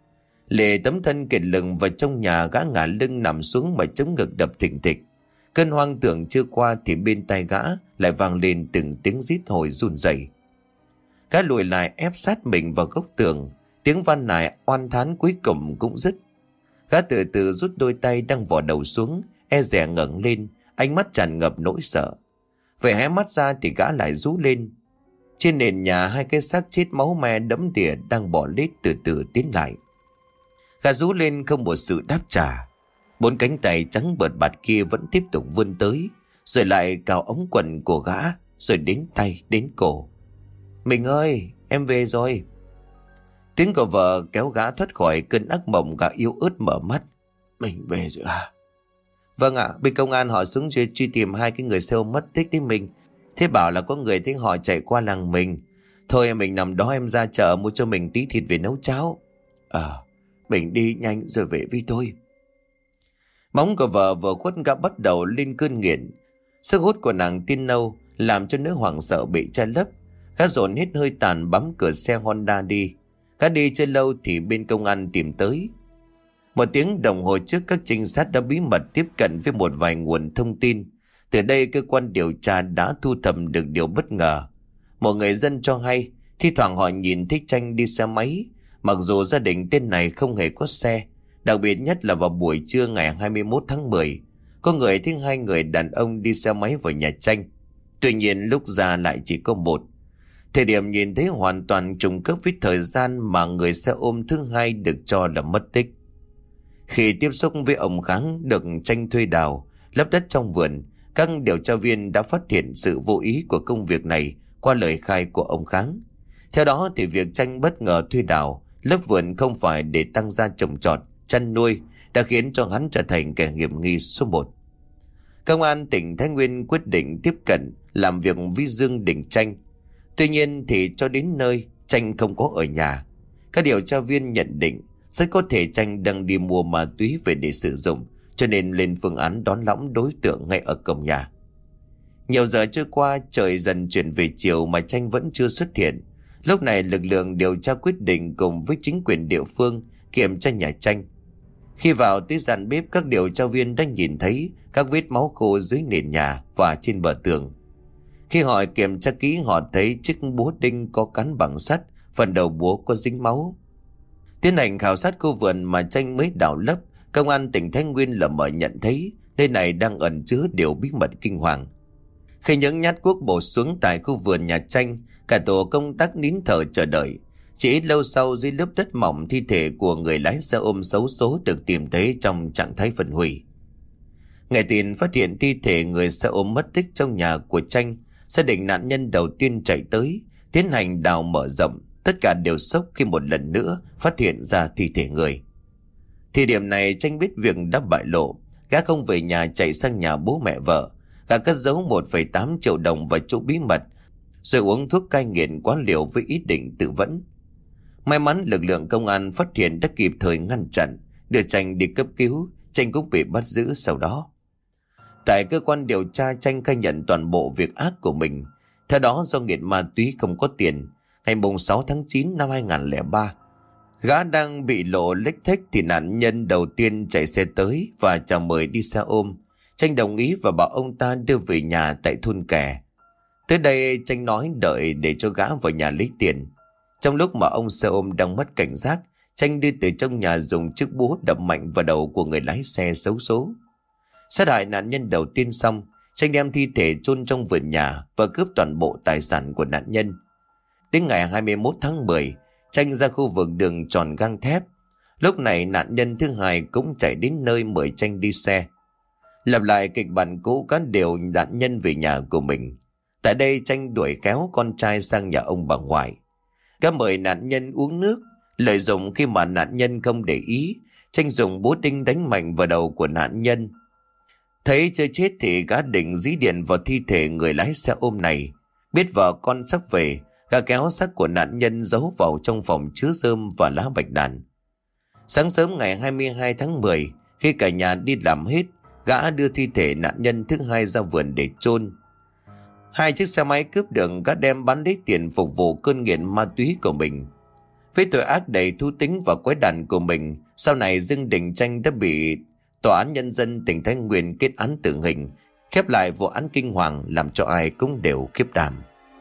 Lệ tấm thân kiệt lực vào trong nhà, gã ngả lưng nằm xuống mà chống ngực đập thình thịch. Cơn hoang tưởng chưa qua thì bên tai gã lại vang lên từng tiếng rít hồi run rẩy. Gã lùi lại ép sát mình vào góc tường, tiếng van nài oan thán cuối cùng cũng dứt. Gã từ từ rút đôi tay đang vò đầu xuống, e dè ngẩng lên, ánh mắt tràn ngập nỗi sợ. Vậy hé mắt ra thì gã lại rú lên. Trên nền nhà hai cái xác chết máu me đẫm đìa đang bò lết từ từ tiến lại. Gã rú lên không một sự đáp trả. Bốn cánh tay trắng bợt bạt kia vẫn tiếp tục vươn tới, rồi lại cào ống quần của gã, rồi đến tay đến cổ. Mình ơi, em về rồi. Tiếng của vợ kéo gã thoát khỏi cơn ác mộng. Gã yếu ớt mở mắt. Mình về rồi à? Vâng ạ, bên công an họ xuống truy tìm hai cái người xe ôm mất tích đấy mình. Thế bảo là có người thấy họ chạy qua làng mình. Thôi mình nằm đó, em ra chợ mua cho mình tí thịt về nấu cháo. Mình đi nhanh rồi về với tôi. Móng của vợ vừa khuất gã bắt đầu lên cơn nghiện. Sức hút của nàng tiên nâu làm cho nữ hoảng sợ bị che lấp. Gã dồn hết hơi tàn bấm cửa xe Honda đi. Gã đi chưa lâu thì bên công an tìm tới. Một tiếng đồng hồ trước, các trinh sát đã bí mật tiếp cận với một vài nguồn thông tin. Từ đây cơ quan điều tra đã thu thập được điều bất ngờ. Một người dân cho hay thi thoảng họ nhìn thấy Tranh đi xe máy, mặc dù gia đình tên này không hề có xe. Đặc biệt nhất là vào buổi trưa ngày 21 tháng 10, có người thấy hai người đàn ông đi xe máy vào nhà Tranh. Tuy nhiên lúc ra lại chỉ có một. Thời điểm nhìn thấy hoàn toàn trùng khớp với thời gian mà người xe ôm thứ hai được cho là mất tích. Khi tiếp xúc với ông Kháng được Tranh thuê đào lấp đất trong vườn, các điều tra viên đã phát hiện sự vô ý của công việc này qua lời khai của ông Kháng. Theo đó thì việc Tranh bất ngờ thuê đào lấp vườn không phải để tăng gia trồng trọt, chăn nuôi đã khiến cho hắn trở thành kẻ hiểm nghi số 1. Công an tỉnh Thái Nguyên quyết định tiếp cận làm việc với Dương Đình Tranh. Tuy nhiên thì cho đến nơi, Tranh không có ở nhà. Các điều tra viên nhận định rất có thể Tranh đang đi mua ma túy về để sử dụng, cho nên lên phương án đón lõng đối tượng ngay ở cổng nhà. Nhiều giờ trôi qua, trời dần chuyển về chiều mà Tranh vẫn chưa xuất hiện. Lúc này lực lượng điều tra quyết định cùng với chính quyền địa phương kiểm tra nhà Tranh. Khi vào tới gian bếp, các điều tra viên đã nhìn thấy các vết máu khô dưới nền nhà và trên bờ tường. Khi họ kiểm tra kỹ, họ thấy chiếc búa đinh có cán bằng sắt, phần đầu búa có dính máu. Tiến hành khảo sát khu vườn mà Tranh mới đào lấp, công an tỉnh Thái Nguyên lờ mờ nhận thấy nơi này đang ẩn chứa điều bí mật kinh hoàng. Khi những nhát cuốc bổ xuống tại khu vườn nhà Tranh, cả tổ công tác nín thở chờ đợi. Chỉ ít lâu sau, dưới lớp đất mỏng, thi thể của người lái xe ôm xấu số được tìm thấy trong trạng thái phân hủy. Nghe tin phát hiện thi thể người xe ôm mất tích trong nhà của Tranh, gia đình nạn nhân đầu tiên chạy tới tiến hành đào mở rộng. Tất cả đều sốc khi một lần nữa phát hiện ra thi thể người. Thì điểm này Tranh biết việc đã bại lộ. Gã không về nhà, chạy sang nhà bố mẹ vợ. Gã cất giấu 1,8 triệu đồng vào chỗ bí mật, rồi uống thuốc cai nghiện quá liều với ý định tự vẫn. May mắn lực lượng công an phát hiện đã kịp thời ngăn chặn, đưa Tranh đi cấp cứu. Tranh cũng bị bắt giữ sau đó. Tại cơ quan điều tra, Tranh khai nhận toàn bộ việc ác của mình. Theo đó, do nghiện ma túy không có tiền, ngày 6 tháng 9 năm 2003, Gã đang bị lộ lếch thếch thì nạn nhân đầu tiên chạy xe tới và chào mời đi xe ôm. Tranh đồng ý và bảo ông ta đưa về nhà tại thôn Kè. Tới đây Tranh nói đợi để cho gã vào nhà lấy tiền. Trong lúc mà ông xe ôm đang mất cảnh giác, Tranh đi từ trong nhà dùng chiếc búa đập mạnh vào đầu của người lái xe xấu số. Sát hại nạn nhân đầu tiên xong, Tranh đem thi thể chôn trong vườn nhà và cướp toàn bộ tài sản của nạn nhân. Đến ngày 21 tháng 10, Tranh ra khu vực đường tròn gang thép. Lúc này nạn nhân thứ hai cũng chạy đến nơi mời Tranh đi xe. Lặp lại kịch bản cũ, cá đều nạn nhân về nhà của mình. Tại đây Tranh đuổi kéo con trai sang nhà ông bà ngoại. Cá mời nạn nhân uống nước. Lợi dụng khi mà nạn nhân không để ý, Tranh dùng búa đinh đánh mạnh vào đầu của nạn nhân. Thấy chưa chết thì gã định dí điện vào thi thể người lái xe ôm này. Biết vợ con sắp về, gã kéo xác của nạn nhân giấu vào trong phòng chứa rơm và lá bạch đàn. Sáng sớm ngày 22 tháng 10, khi cả nhà đi làm hết, gã đưa thi thể nạn nhân thứ hai ra vườn để chôn. 2 chiếc xe máy cướp được gã đem bán lấy tiền phục vụ cơn nghiện ma túy của mình. Với tội ác đầy thú tính và quái đản của mình, sau này Dương Đình Tranh đã bị Tòa án Nhân dân tỉnh Thái Nguyên kết án tử hình, khép lại vụ án kinh hoàng làm cho ai cũng đều khiếp đảm.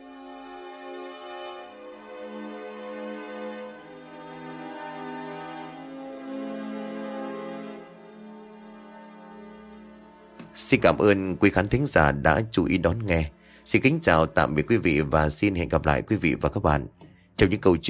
Xin cảm ơn quý khán thính giả đã chú ý đón nghe. Xin kính chào tạm biệt quý vị và xin hẹn gặp lại quý vị và các bạn trong những câu chuyện